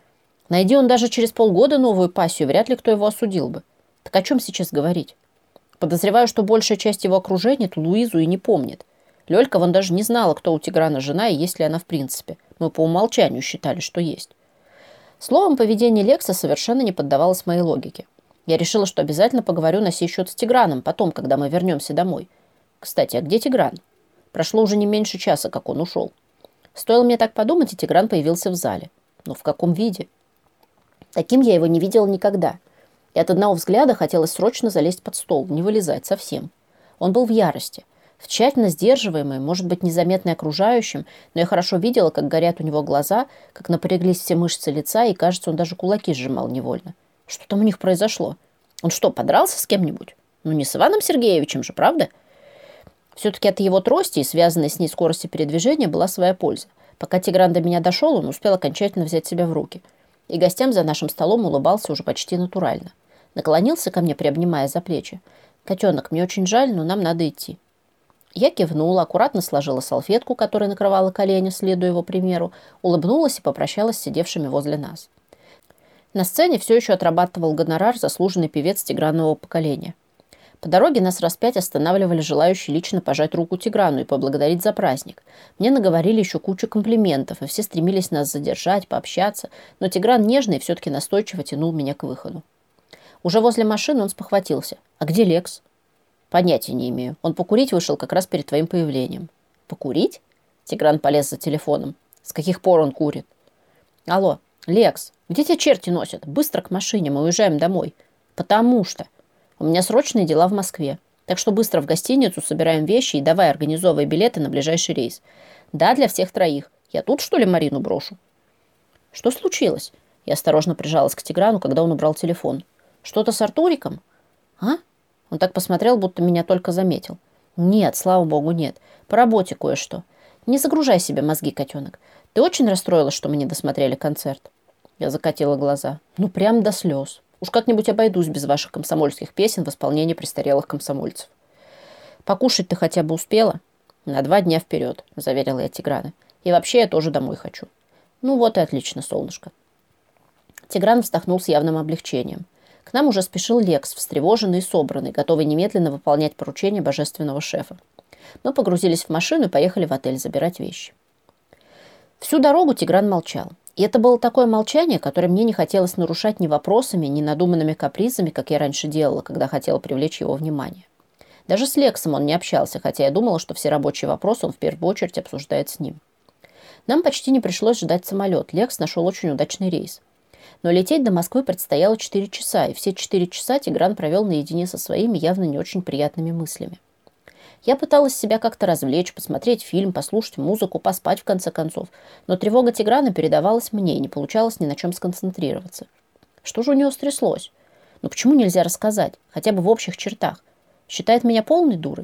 Speaker 1: Найди он даже через полгода новую пассию, вряд ли кто его осудил бы. Так о чем сейчас говорить? Подозреваю, что большая часть его окружения эту Луизу и не помнит. Лёлька вон даже не знала, кто у Тиграна жена и есть ли она в принципе. Мы по умолчанию считали, что есть. Словом, поведение Лекса совершенно не поддавалось моей логике. Я решила, что обязательно поговорю на сей счет с Тиграном потом, когда мы вернемся домой. Кстати, а где Тигран? Прошло уже не меньше часа, как он ушел. Стоило мне так подумать, и Тигран появился в зале. Но в каком виде? Таким я его не видела никогда. И от одного взгляда хотелось срочно залезть под стол, не вылезать совсем. Он был в ярости. В тщательно сдерживаемой, может быть, незаметной окружающим, но я хорошо видела, как горят у него глаза, как напряглись все мышцы лица, и, кажется, он даже кулаки сжимал невольно. Что там у них произошло? Он что, подрался с кем-нибудь? Ну, не с Иваном Сергеевичем же, правда? Все-таки от его трости и связанной с ней скорости передвижения была своя польза. Пока Тигран до меня дошел, он успел окончательно взять себя в руки. И гостям за нашим столом улыбался уже почти натурально. Наклонился ко мне, приобнимая за плечи. «Котенок, мне очень жаль, но нам надо идти». Я кивнула, аккуратно сложила салфетку, которая накрывала колени, следуя его примеру, улыбнулась и попрощалась с сидевшими возле нас. На сцене все еще отрабатывал гонорар заслуженный певец тигранового поколения. По дороге нас раз пять останавливали желающие лично пожать руку Тиграну и поблагодарить за праздник. Мне наговорили еще кучу комплиментов, и все стремились нас задержать, пообщаться, но Тигран нежно и все-таки настойчиво тянул меня к выходу. Уже возле машины он спохватился. «А где Лекс?» «Понятия не имею. Он покурить вышел как раз перед твоим появлением». «Покурить?» Тигран полез за телефоном. «С каких пор он курит?» «Алло, Лекс, где тебя черти носят? Быстро к машине, мы уезжаем домой». «Потому что...» «У меня срочные дела в Москве. Так что быстро в гостиницу собираем вещи и давай организовывай билеты на ближайший рейс. Да, для всех троих. Я тут, что ли, Марину брошу?» «Что случилось?» Я осторожно прижалась к Тиграну, когда он убрал телефон. «Что-то с Артуриком?» «А?» Он так посмотрел, будто меня только заметил. «Нет, слава богу, нет. По работе кое-что. Не загружай себе мозги, котенок. Ты очень расстроилась, что мы не досмотрели концерт?» Я закатила глаза. «Ну, прям до слез. Уж как-нибудь обойдусь без ваших комсомольских песен в исполнении престарелых комсомольцев». «Покушать ты хотя бы успела?» «На два дня вперед», — заверила я Тиграна. «И вообще я тоже домой хочу». «Ну вот и отлично, солнышко». Тигран вздохнул с явным облегчением. К нам уже спешил Лекс, встревоженный и собранный, готовый немедленно выполнять поручения божественного шефа. Мы погрузились в машину и поехали в отель забирать вещи. Всю дорогу Тигран молчал. И это было такое молчание, которое мне не хотелось нарушать ни вопросами, ни надуманными капризами, как я раньше делала, когда хотела привлечь его внимание. Даже с Лексом он не общался, хотя я думала, что все рабочие вопросы он в первую очередь обсуждает с ним. Нам почти не пришлось ждать самолет. Лекс нашел очень удачный рейс. Но лететь до Москвы предстояло четыре часа, и все четыре часа Тигран провел наедине со своими явно не очень приятными мыслями. Я пыталась себя как-то развлечь, посмотреть фильм, послушать музыку, поспать в конце концов, но тревога Тиграна передавалась мне, и не получалось ни на чем сконцентрироваться. Что же у него стряслось? Ну почему нельзя рассказать, хотя бы в общих чертах? Считает меня полной дурой?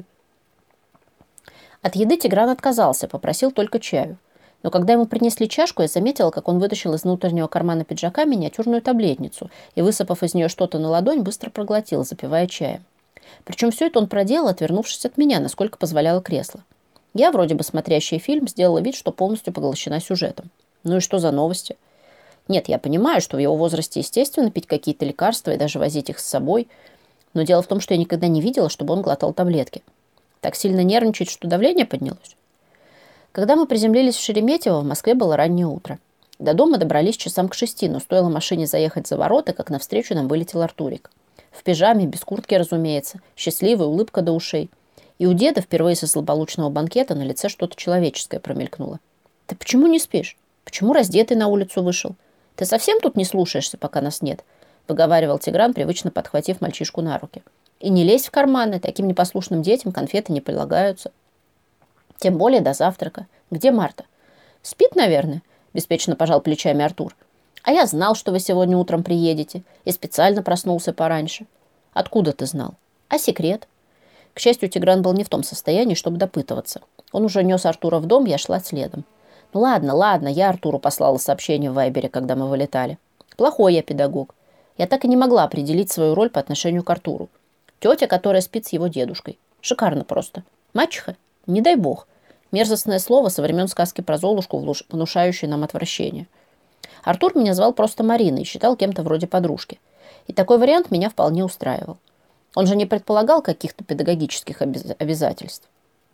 Speaker 1: От еды Тигран отказался, попросил только чаю. Но когда ему принесли чашку, я заметила, как он вытащил из внутреннего кармана пиджака миниатюрную таблетницу и, высыпав из нее что-то на ладонь, быстро проглотил, запивая чаем. Причем все это он проделал, отвернувшись от меня, насколько позволяло кресло. Я, вроде бы смотрящая фильм, сделала вид, что полностью поглощена сюжетом. Ну и что за новости? Нет, я понимаю, что в его возрасте естественно пить какие-то лекарства и даже возить их с собой, но дело в том, что я никогда не видела, чтобы он глотал таблетки. Так сильно нервничать, что давление поднялось? Когда мы приземлились в Шереметьево, в Москве было раннее утро. До дома добрались часам к шести, но стоило машине заехать за ворота, как навстречу нам вылетел Артурик. В пижаме, без куртки, разумеется, счастливая улыбка до ушей. И у деда впервые со злополучного банкета на лице что-то человеческое промелькнуло. «Ты почему не спишь? Почему раздетый на улицу вышел? Ты совсем тут не слушаешься, пока нас нет?» — выговаривал Тигран, привычно подхватив мальчишку на руки. «И не лезь в карманы, таким непослушным детям конфеты не прилагаются. Тем более до завтрака. Где Марта?» «Спит, наверное», — беспечно пожал плечами Артур. «А я знал, что вы сегодня утром приедете, и специально проснулся пораньше». «Откуда ты знал?» «А секрет?» К счастью, Тигран был не в том состоянии, чтобы допытываться. Он уже нес Артура в дом, я шла следом. «Ну ладно, ладно, я Артуру послала сообщение в Вайбере, когда мы вылетали. Плохой я педагог. Я так и не могла определить свою роль по отношению к Артуру. Тетя, которая спит с его дедушкой. Шикарно просто. Мачеха? Не дай бог. Мерзостное слово со времен сказки про Золушку, внушающее нам отвращение. Артур меня звал просто Мариной и считал кем-то вроде подружки. И такой вариант меня вполне устраивал. Он же не предполагал каких-то педагогических обяз- обязательств.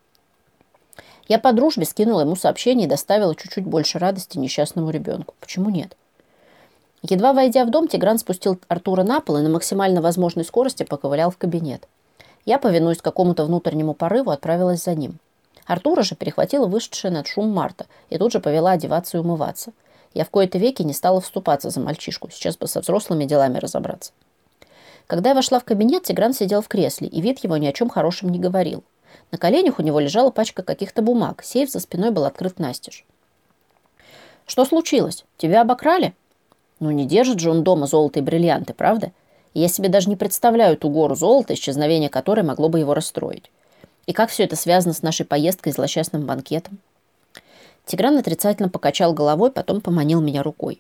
Speaker 1: Я по дружбе скинула ему сообщение и доставила чуть-чуть больше радости несчастному ребенку. Почему нет? Едва войдя в дом, Тигран спустил Артура на пол и на максимально возможной скорости поковылял в кабинет. Я, повинуясь какому-то внутреннему порыву, отправилась за ним. Артура же перехватила вышедшая над шум Марта и тут же повела одеваться и умываться. Я в кои-то веки не стала вступаться за мальчишку, сейчас бы со взрослыми делами разобраться. Когда я вошла в кабинет, Тигран сидел в кресле, и вид его ни о чем хорошем не говорил. На коленях у него лежала пачка каких-то бумаг, сейф за спиной был открыт настежь. «Что случилось? Тебя обокрали?» «Ну не держит же он дома золото и бриллианты, правда? И я себе даже не представляю ту гору золота, исчезновение которой могло бы его расстроить. И как все это связано с нашей поездкой и злосчастным банкетом?» Тигран отрицательно покачал головой, потом поманил меня рукой.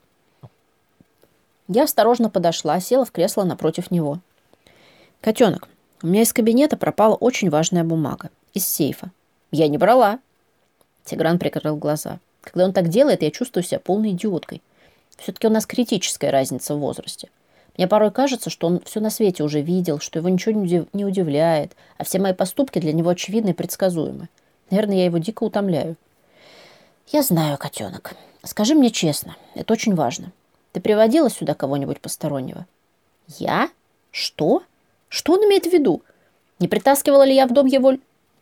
Speaker 1: Я осторожно подошла, села в кресло напротив него. «Котенок, у меня из кабинета пропала очень важная бумага. Из сейфа. Я не брала». Тигран прикрыл глаза. Когда он так делает, я чувствую себя полной идиоткой. Все-таки у нас критическая разница в возрасте. Мне порой кажется, что он все на свете уже видел, что его ничего не удивляет, а все мои поступки для него очевидны и предсказуемы. Наверное, я его дико утомляю. «Я знаю, котенок. Скажи мне честно, это очень важно. Ты приводила сюда кого-нибудь постороннего?» «Я? Что? Что он имеет в виду? Не притаскивала ли я в дом его...»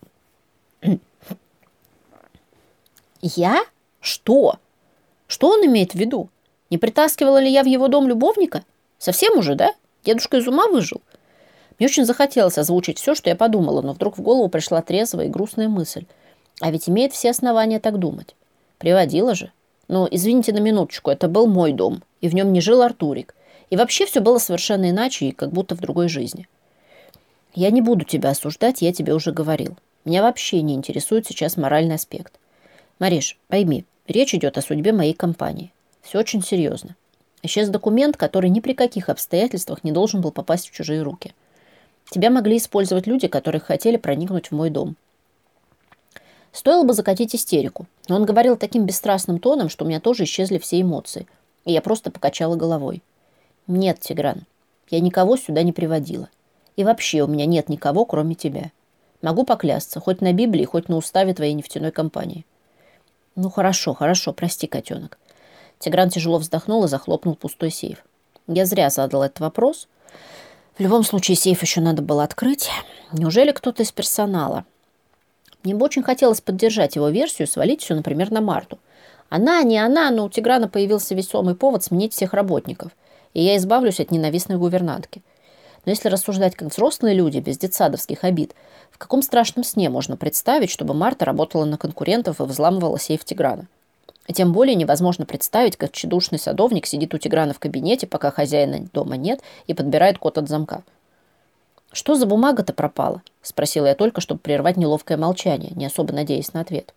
Speaker 1: «Я? Что? Что он имеет в виду? Не притаскивала ли я в его дом любовника? Совсем уже, да? Дедушка из ума выжил?» Мне очень захотелось озвучить все, что я подумала, но вдруг в голову пришла трезвая и грустная мысль. А ведь имеет все основания так думать. Приводила же. Но, извините на минуточку, это был мой дом, и в нем не жил Артурик. И вообще все было совершенно иначе и как будто в другой жизни. Я не буду тебя осуждать, я тебе уже говорил. Меня вообще не интересует сейчас моральный аспект. Мариш, пойми, речь идет о судьбе моей компании. Все очень серьезно. Исчез документ, который ни при каких обстоятельствах не должен был попасть в чужие руки. Тебя могли использовать люди, которые хотели проникнуть в мой дом. Стоило бы закатить истерику, но он говорил таким бесстрастным тоном, что у меня тоже исчезли все эмоции, и я просто покачала головой. «Нет, Тигран, я никого сюда не приводила. И вообще у меня нет никого, кроме тебя. Могу поклясться, хоть на Библии, хоть на уставе твоей нефтяной компании». «Ну хорошо, хорошо, прости, котенок». Тигран тяжело вздохнул и захлопнул пустой сейф. Я зря задала этот вопрос. В любом случае сейф еще надо было открыть. Неужели кто-то из персонала? Мне бы очень хотелось поддержать его версию, свалить все, например, на Марту. Она, не она, но у Тиграна появился весомый повод сменить всех работников, и я избавлюсь от ненавистной гувернантки. Но если рассуждать как взрослые люди, без детсадовских обид, в каком страшном сне можно представить, чтобы Марта работала на конкурентов и взламывала сейф Тиграна? И тем более невозможно представить, как тщедушный садовник сидит у Тиграна в кабинете, пока хозяина дома нет, и подбирает код от замка. «Что за бумага-то пропала?» – спросила я только, чтобы прервать неловкое молчание, не особо надеясь на ответ.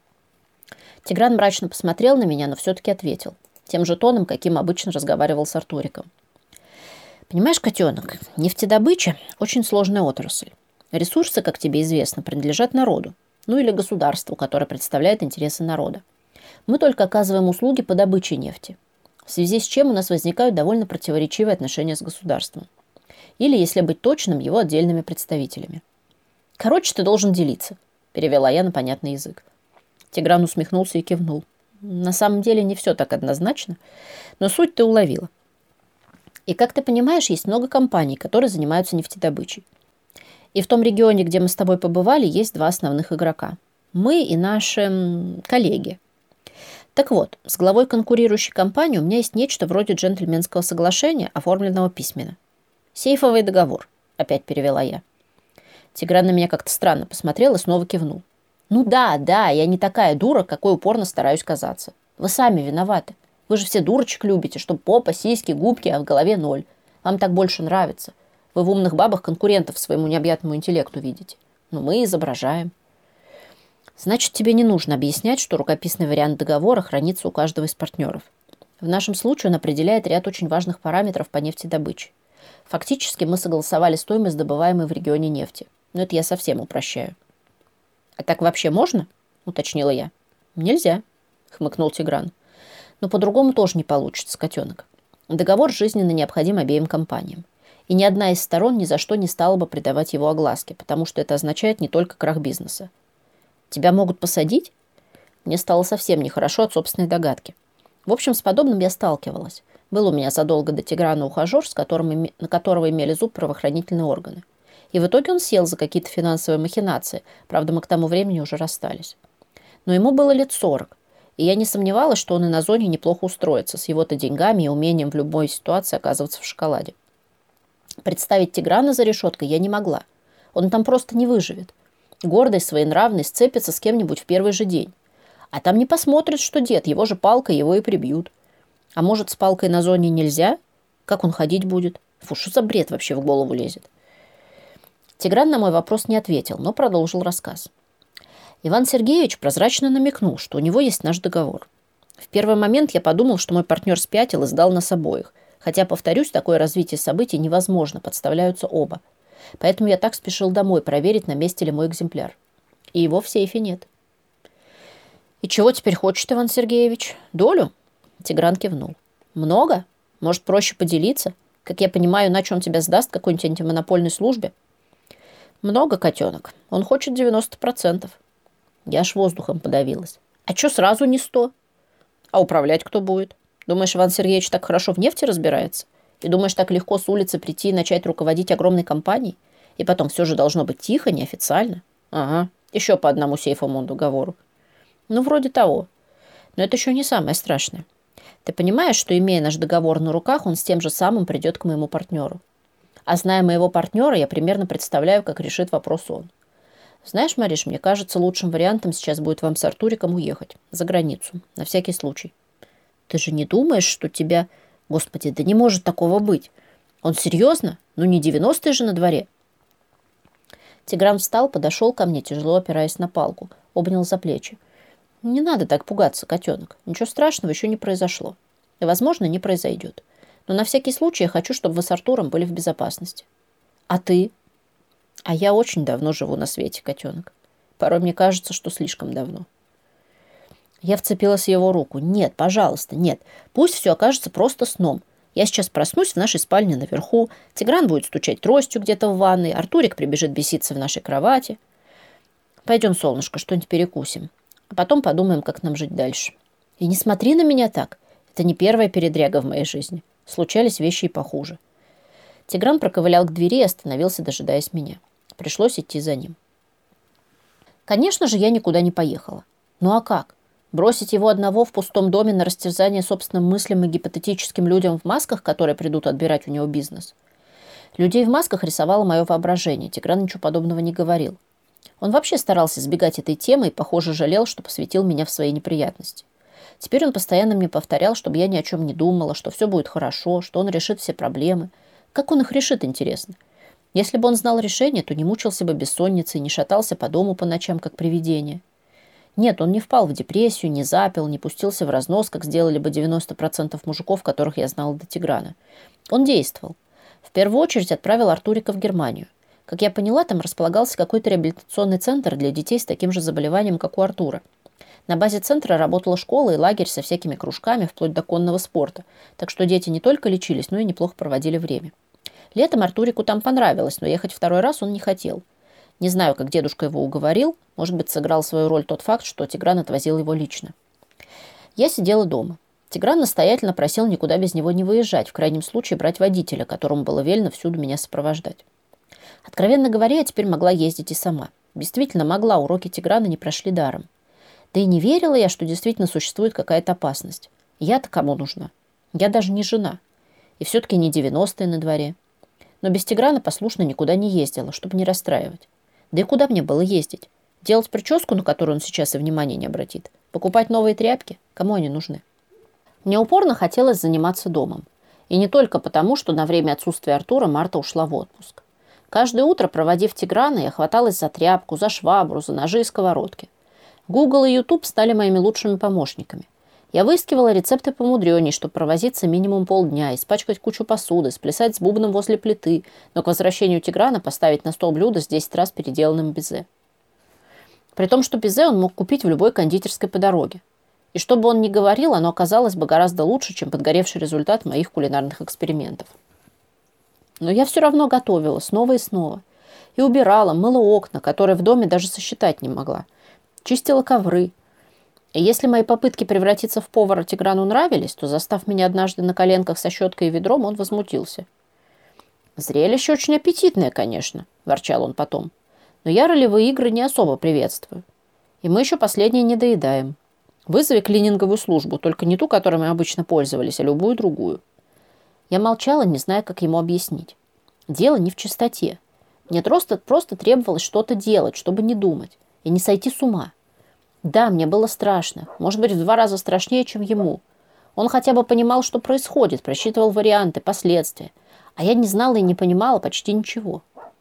Speaker 1: Тигран мрачно посмотрел на меня, но все-таки ответил, тем же тоном, каким обычно разговаривал с Артуриком. «Понимаешь, котенок, нефтедобыча – очень сложная отрасль. Ресурсы, как тебе известно, принадлежат народу, ну или государству, которое представляет интересы народа. Мы только оказываем услуги по добыче нефти, в связи с чем у нас возникают довольно противоречивые отношения с государством. Или, если быть точным, его отдельными представителями. Короче, ты должен делиться, перевела я на понятный язык. Тигран усмехнулся и кивнул. На самом деле не все так однозначно, но суть ты уловила. И, как ты понимаешь, есть много компаний, которые занимаются нефтедобычей. И в том регионе, где мы с тобой побывали, есть два основных игрока. Мы и наши м, коллеги. Так вот, с главой конкурирующей компании у меня есть нечто вроде джентльменского соглашения, оформленного письменно. Сейфовый договор, опять перевела я. Тигран на меня как-то странно посмотрел и снова кивнул. Ну да, да, я не такая дура, какой упорно стараюсь казаться. Вы сами виноваты. Вы же все дурочек любите, что попа, сиськи, губки, а в голове ноль. Вам так больше нравится. Вы в умных бабах конкурентов своему необъятному интеллекту видите. Но мы изображаем. Значит, тебе не нужно объяснять, что рукописный вариант договора хранится у каждого из партнеров. В нашем случае он определяет ряд очень важных параметров по нефтедобыче. Фактически мы согласовали стоимость, добываемой в регионе нефти. Но это я совсем упрощаю. «А так вообще можно?» – уточнила я. «Нельзя», – хмыкнул Тигран. «Но по-другому тоже не получится, котенок. Договор жизненно необходим обеим компаниям. И ни одна из сторон ни за что не стала бы придавать его огласке, потому что это означает не только крах бизнеса. Тебя могут посадить?» Мне стало совсем нехорошо от собственной догадки. В общем, с подобным я сталкивалась. Был у меня задолго до Тиграна ухажер, с которым, на которого имели зуб правоохранительные органы. И в итоге он сел за какие-то финансовые махинации. Правда, мы к тому времени уже расстались. Но ему было лет сорок. И я не сомневалась, что он и на зоне неплохо устроится, с его-то деньгами и умением в любой ситуации оказываться в шоколаде. Представить Тиграна за решеткой я не могла. Он там просто не выживет. Гордый, своенравный, сцепится с кем-нибудь в первый же день. А там не посмотрят, что дед, его же палкой его и прибьют. А может, с палкой на зоне нельзя? Как он ходить будет? Фу, что за бред вообще в голову лезет? Тигран на мой вопрос не ответил, но продолжил рассказ. Иван Сергеевич прозрачно намекнул, что у него есть наш договор. В первый момент я подумал, что мой партнер спятил и сдал нас обоих. Хотя, повторюсь, такое развитие событий невозможно, подставляются оба. Поэтому я так спешил домой проверить, на месте ли мой экземпляр. И его в сейфе нет. «И чего теперь хочет Иван Сергеевич? Долю?» Тигран кивнул. «Много? Может, проще поделиться? Как я понимаю, иначе он тебя сдаст какой-нибудь антимонопольной службе?» «Много, котенок. Он хочет девяносто процентов. Я аж воздухом подавилась. «А что сразу не сто? А управлять кто будет? Думаешь, Иван Сергеевич так хорошо в нефти разбирается? И думаешь, так легко с улицы прийти и начать руководить огромной компанией? И потом все же должно быть тихо, неофициально? Ага, еще по одному сейфовому договору. Ну, вроде того. Но это еще не самое страшное. Ты понимаешь, что, имея наш договор на руках, он с тем же самым придет к моему партнеру? А зная моего партнера, я примерно представляю, как решит вопрос он. Знаешь, Мариш, мне кажется, лучшим вариантом сейчас будет вам с Артуриком уехать. За границу. На всякий случай. Ты же не думаешь, что тебя... Господи, да не может такого быть. Он серьезно? Ну, не девяностые же на дворе. Тигран встал, подошел ко мне, тяжело опираясь на палку. Обнял за плечи. Не надо так пугаться, котенок. Ничего страшного еще не произошло. И, возможно, не произойдет. Но на всякий случай я хочу, чтобы вы с Артуром были в безопасности. А ты? А я очень давно живу на свете, котенок. Порой мне кажется, что слишком давно. Я вцепилась в его руку. Нет, пожалуйста, нет. Пусть все окажется просто сном. Я сейчас проснусь в нашей спальне наверху. Тигран будет стучать тростью где-то в ванной. Артурик прибежит беситься в нашей кровати. Пойдем, солнышко, что-нибудь перекусим. А потом подумаем, как нам жить дальше. И не смотри на меня так. Это не первая передряга в моей жизни. Случались вещи и похуже. Тигран проковылял к двери и остановился, дожидаясь меня. Пришлось идти за ним. Конечно же, я никуда не поехала. Ну а как? Бросить его одного в пустом доме на растерзание собственным мыслям и гипотетическим людям в масках, которые придут отбирать у него бизнес? Людей в масках рисовало мое воображение. Тигран ничего подобного не говорил. Он вообще старался избегать этой темы и, похоже, жалел, что посвятил меня в свои неприятности. Теперь он постоянно мне повторял, чтобы я ни о чем не думала, что все будет хорошо, что он решит все проблемы. Как он их решит, интересно? Если бы он знал решение, то не мучился бы бессонницей, не шатался по дому по ночам, как привидение. Нет, он не впал в депрессию, не запил, не пустился в разнос, как сделали бы девяносто процентов мужиков, которых я знала до Тиграна. Он действовал. В первую очередь отправил Артурика в Германию. Как я поняла, там располагался какой-то реабилитационный центр для детей с таким же заболеванием, как у Артура. На базе центра работала школа и лагерь со всякими кружками, вплоть до конного спорта. Так что дети не только лечились, но и неплохо проводили время. Летом Артурику там понравилось, но ехать второй раз он не хотел. Не знаю, как дедушка его уговорил. Может быть, сыграл свою роль тот факт, что Тигран отвозил его лично. Я сидела дома. Тигран настоятельно просил никуда без него не выезжать, в крайнем случае брать водителя, которому было велено всюду меня сопровождать. Откровенно говоря, я теперь могла ездить и сама. Действительно могла, уроки Тиграна не прошли даром. Да и не верила я, что действительно существует какая-то опасность. Я-то кому нужна? Я даже не жена. И все-таки не девяностые на дворе. Но без Тиграна послушно никуда не ездила, чтобы не расстраивать. Да и куда мне было ездить? Делать прическу, на которую он сейчас и внимания не обратит? Покупать новые тряпки? Кому они нужны? Мне упорно хотелось заниматься домом. И не только потому, что на время отсутствия Артура Марта ушла в отпуск. Каждое утро, проводив Тиграна, я хваталась за тряпку, за швабру, за ножи и сковородки. Гугл и Ютуб стали моими лучшими помощниками. Я выискивала рецепты помудреней, чтобы провозиться минимум полдня, испачкать кучу посуды, сплясать с бубном возле плиты, но к возвращению Тиграна поставить на стол блюдо с десять раз переделанным безе. При том, что безе он мог купить в любой кондитерской по дороге. И что бы он ни говорил, оно оказалось бы гораздо лучше, чем подгоревший результат моих кулинарных экспериментов. Но я все равно готовила снова и снова. И убирала, мыла окна, которые в доме даже сосчитать не могла. Чистила ковры. И если мои попытки превратиться в повара Тиграну нравились, то, застав меня однажды на коленках со щеткой и ведром, он возмутился. «Зрелище очень аппетитное, конечно», – ворчал он потом. «Но я ролевые игры не особо приветствую. И мы еще последние не доедаем. Вызови клининговую службу, только не ту, которой мы обычно пользовались, а любую другую». Я молчала, не зная, как ему объяснить. Дело не в чистоте. Мне просто, просто требовалось что-то делать, чтобы не думать и не сойти с ума. Да, мне было страшно. Может быть, в два раза страшнее, чем ему. Он хотя бы понимал, что происходит, просчитывал варианты, последствия. А я не знала и не понимала почти ничего.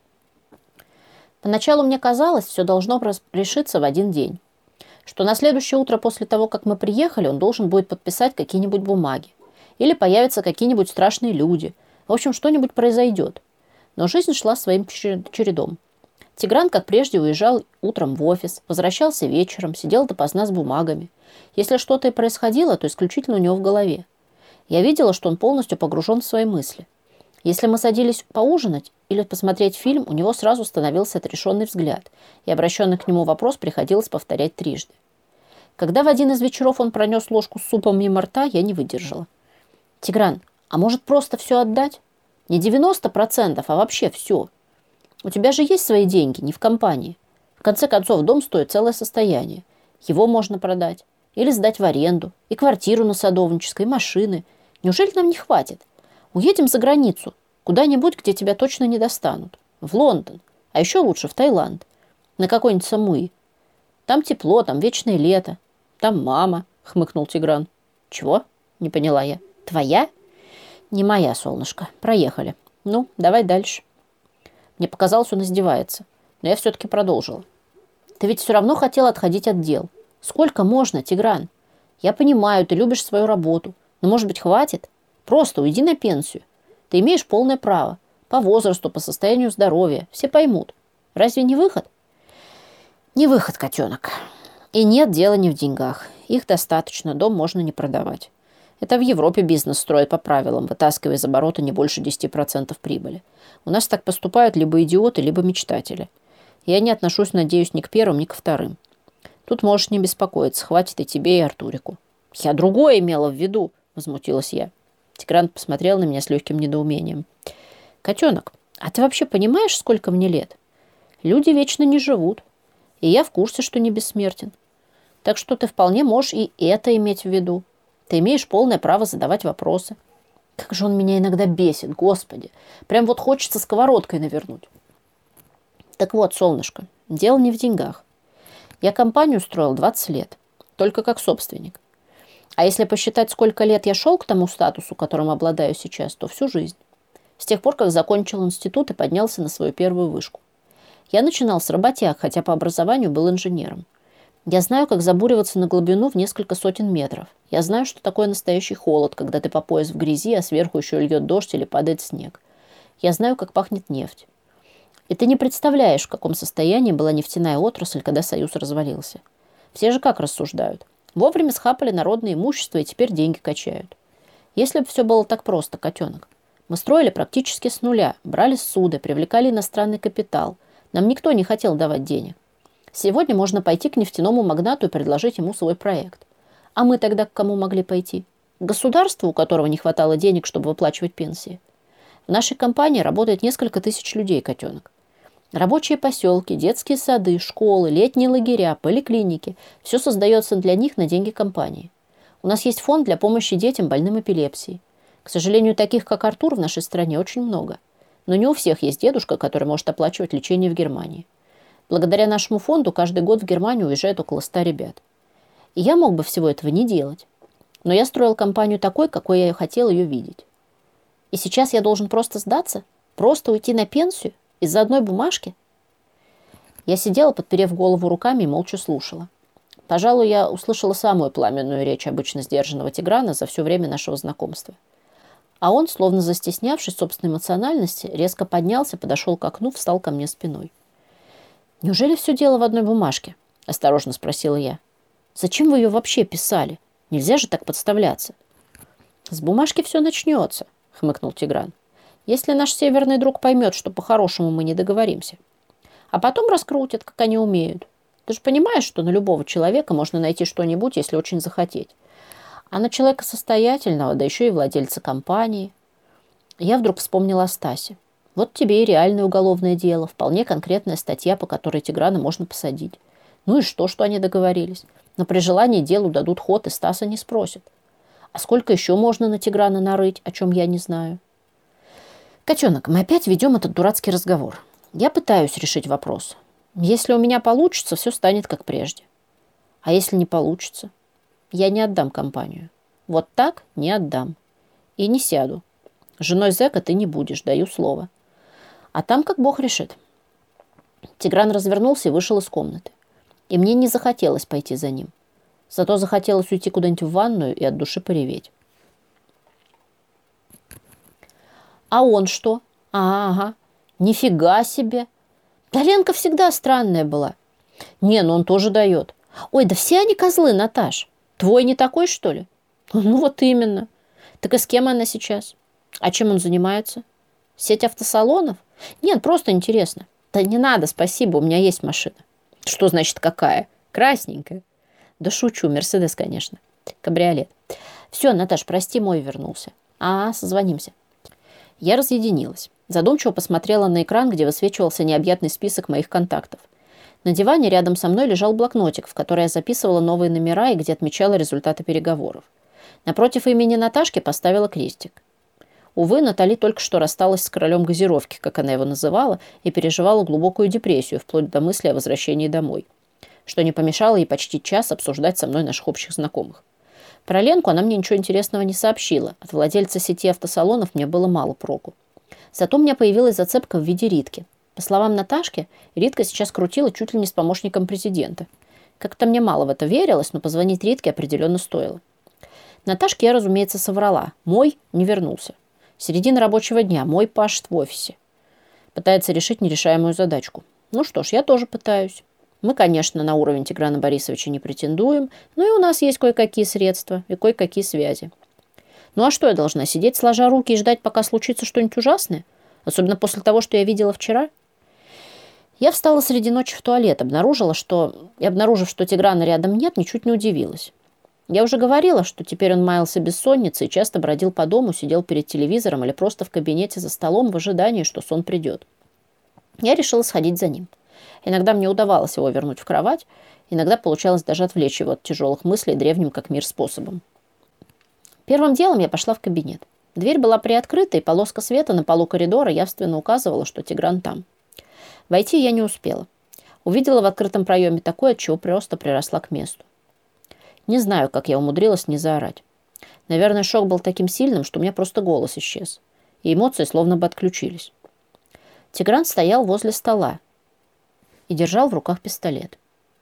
Speaker 1: Поначалу мне казалось, все должно решиться в один день. Что на следующее утро после того, как мы приехали, он должен будет подписать какие-нибудь бумаги. Или появятся какие-нибудь страшные люди. В общем, что-нибудь произойдет. Но жизнь шла своим чередом. Тигран, как прежде, уезжал утром в офис, возвращался вечером, сидел допоздна с бумагами. Если что-то и происходило, то исключительно у него в голове. Я видела, что он полностью погружен в свои мысли. Если мы садились поужинать или посмотреть фильм, у него сразу становился отрешенный взгляд, и обращенный к нему вопрос приходилось повторять трижды. Когда в один из вечеров он пронес ложку с супом мимо рта, я не выдержала. «Тигран, а может просто все отдать? Не девяносто процентов, а вообще все. У тебя же есть свои деньги, не в компании. В конце концов, дом стоит целое состояние. Его можно продать. Или сдать в аренду. И квартиру на Садовнической, и машины. Неужели нам не хватит? Уедем за границу. Куда-нибудь, где тебя точно не достанут. В Лондон. А еще лучше в Таиланд. На какой-нибудь Самуи. Там тепло, там вечное лето. Там мама, хмыкнул Тигран. Чего? Не поняла я. Твоя? Не моя, солнышко. Проехали. Ну, давай дальше. Мне показалось, он издевается. Но я все-таки продолжила. Ты ведь все равно хотел отходить от дел. Сколько можно, Тигран? Я понимаю, ты любишь свою работу. Но, может быть, хватит? Просто уйди на пенсию. Ты имеешь полное право. По возрасту, по состоянию здоровья. Все поймут. Разве не выход? Не выход, котенок. И нет, дело не в деньгах. Их достаточно, дом можно не продавать. Это в Европе бизнес строят по правилам, вытаскивая из оборота не больше десяти процентов прибыли. У нас так поступают либо идиоты, либо мечтатели. Я не отношусь, надеюсь, ни к первым, ни к вторым. Тут можешь не беспокоиться, хватит и тебе, и Артурику. Я другое имела в виду, возмутилась я. Тигран посмотрел на меня с легким недоумением. Котенок, а ты вообще понимаешь, сколько мне лет? Люди вечно не живут. И я в курсе, что не бессмертен. Так что ты вполне можешь и это иметь в виду. Ты имеешь полное право задавать вопросы. Как же он меня иногда бесит, господи. Прям вот хочется сковородкой навернуть. Так вот, солнышко, дело не в деньгах. Я компанию строил двадцать лет. Только как собственник. А если посчитать, сколько лет я шел к тому статусу, которым обладаю сейчас, то всю жизнь. С тех пор, как закончил институт и поднялся на свою первую вышку. Я начинал с работяг, хотя по образованию был инженером. Я знаю, как забуриваться на глубину в несколько сотен метров. Я знаю, что такое настоящий холод, когда ты по пояс в грязи, а сверху еще льет дождь или падает снег. Я знаю, как пахнет нефть. И ты не представляешь, в каком состоянии была нефтяная отрасль, когда Союз развалился. Все же как рассуждают? Вовремя схапали народное имущество и теперь деньги качают. Если бы все было так просто, котенок. Мы строили практически с нуля, брали суды, привлекали иностранный капитал, Нам никто не хотел давать денег. Сегодня можно пойти к нефтяному магнату и предложить ему свой проект. А мы тогда к кому могли пойти? К государству, у которого не хватало денег, чтобы выплачивать пенсии. В нашей компании работает несколько тысяч людей, котенок. Рабочие поселки, детские сады, школы, летние лагеря, поликлиники. Все создается для них на деньги компании. У нас есть фонд для помощи детям, больным эпилепсией. К сожалению, таких, как Артур, в нашей стране очень много. Но не у всех есть дедушка, который может оплачивать лечение в Германии. Благодаря нашему фонду каждый год в Германию уезжает около ста ребят. И я мог бы всего этого не делать. Но я строил компанию такой, какой я хотел ее видеть. И сейчас я должен просто сдаться? Просто уйти на пенсию? Из-за одной бумажки? Я сидела, подперев голову руками, и молча слушала. Пожалуй, я услышала самую пламенную речь обычно сдержанного Тиграна за все время нашего знакомства. А он, словно застеснявшись собственной эмоциональности, резко поднялся, подошел к окну, встал ко мне спиной. «Неужели все дело в одной бумажке?» – осторожно спросила я. «Зачем вы ее вообще писали? Нельзя же так подставляться». «С бумажки все начнется», – хмыкнул Тигран. «Если наш северный друг поймет, что по-хорошему мы не договоримся. А потом раскрутят, как они умеют. Ты же понимаешь, что на любого человека можно найти что-нибудь, если очень захотеть. А на человека состоятельного, да еще и владельца компании». Я вдруг вспомнила о Стасе. Вот тебе и реальное уголовное дело, вполне конкретная статья, по которой Тиграна можно посадить. Ну и что, что они договорились? Но при желании делу дадут ход, и Стаса не спросят. А сколько еще можно на Тиграна нарыть, о чем я не знаю? Котенок, мы опять ведем этот дурацкий разговор. Я пытаюсь решить вопрос. Если у меня получится, все станет как прежде. А если не получится? Я не отдам компанию. Вот так не отдам. И не сяду. Женой зэка ты не будешь, даю слово. А там как Бог решит. Тигран развернулся и вышел из комнаты. И мне не захотелось пойти за ним. Зато захотелось уйти куда-нибудь в ванную и от души пореветь. А он что? А, ага. Нифига себе. Да Ленка всегда странная была. Не, ну он тоже дает. Ой, да все они козлы, Наташ. Твой не такой, что ли? Ну вот именно. Так и с кем она сейчас? А чем он занимается? Сеть автосалонов? Нет, просто интересно. Да не надо, спасибо, у меня есть машина. Что значит какая? Красненькая. Да шучу, Мерседес, конечно. Кабриолет. Все, Наташ, прости, мой вернулся. А, созвонимся. Я разъединилась. Задумчиво посмотрела на экран, где высвечивался необъятный список моих контактов. На диване рядом со мной лежал блокнотик, в который я записывала новые номера и где отмечала результаты переговоров. Напротив имени Наташки поставила крестик. Увы, Натали только что рассталась с королем газировки, как она его называла, и переживала глубокую депрессию, вплоть до мысли о возвращении домой. Что не помешало ей почти час обсуждать со мной наших общих знакомых. Про Ленку она мне ничего интересного не сообщила. От владельца сети автосалонов мне было мало проку. Зато у меня появилась зацепка в виде Ритки. По словам Наташки, Ритка сейчас крутила чуть ли не с помощником президента. Как-то мне мало в это верилось, но позвонить Ритке определенно стоило. Наташке я, разумеется, соврала. Мой не вернулся. Середина рабочего дня. Мой пашет в офисе. Пытается решить нерешаемую задачку. Ну что ж, я тоже пытаюсь. Мы, конечно, на уровень Тиграна Борисовича не претендуем, но и у нас есть кое-какие средства и кое-какие связи. Ну а что я должна, сидеть сложа руки и ждать, пока случится что-нибудь ужасное? Особенно после того, что я видела вчера? Я встала среди ночи в туалет, обнаружила, что... и, обнаружив, что Тиграна рядом нет, ничуть не удивилась. Я уже говорила, что теперь он маялся бессонницей и часто бродил по дому, сидел перед телевизором или просто в кабинете за столом в ожидании, что сон придет. Я решила сходить за ним. Иногда мне удавалось его вернуть в кровать, иногда получалось даже отвлечь его от тяжелых мыслей древним как мир способом. Первым делом я пошла в кабинет. Дверь была приоткрыта, и полоска света на полу коридора явственно указывала, что Тигран там. Войти я не успела. Увидела в открытом проеме такое, от чего просто приросла к месту. Не знаю, как я умудрилась не заорать. Наверное, шок был таким сильным, что у меня просто голос исчез, и эмоции словно бы отключились. Тигран стоял возле стола и держал в руках пистолет.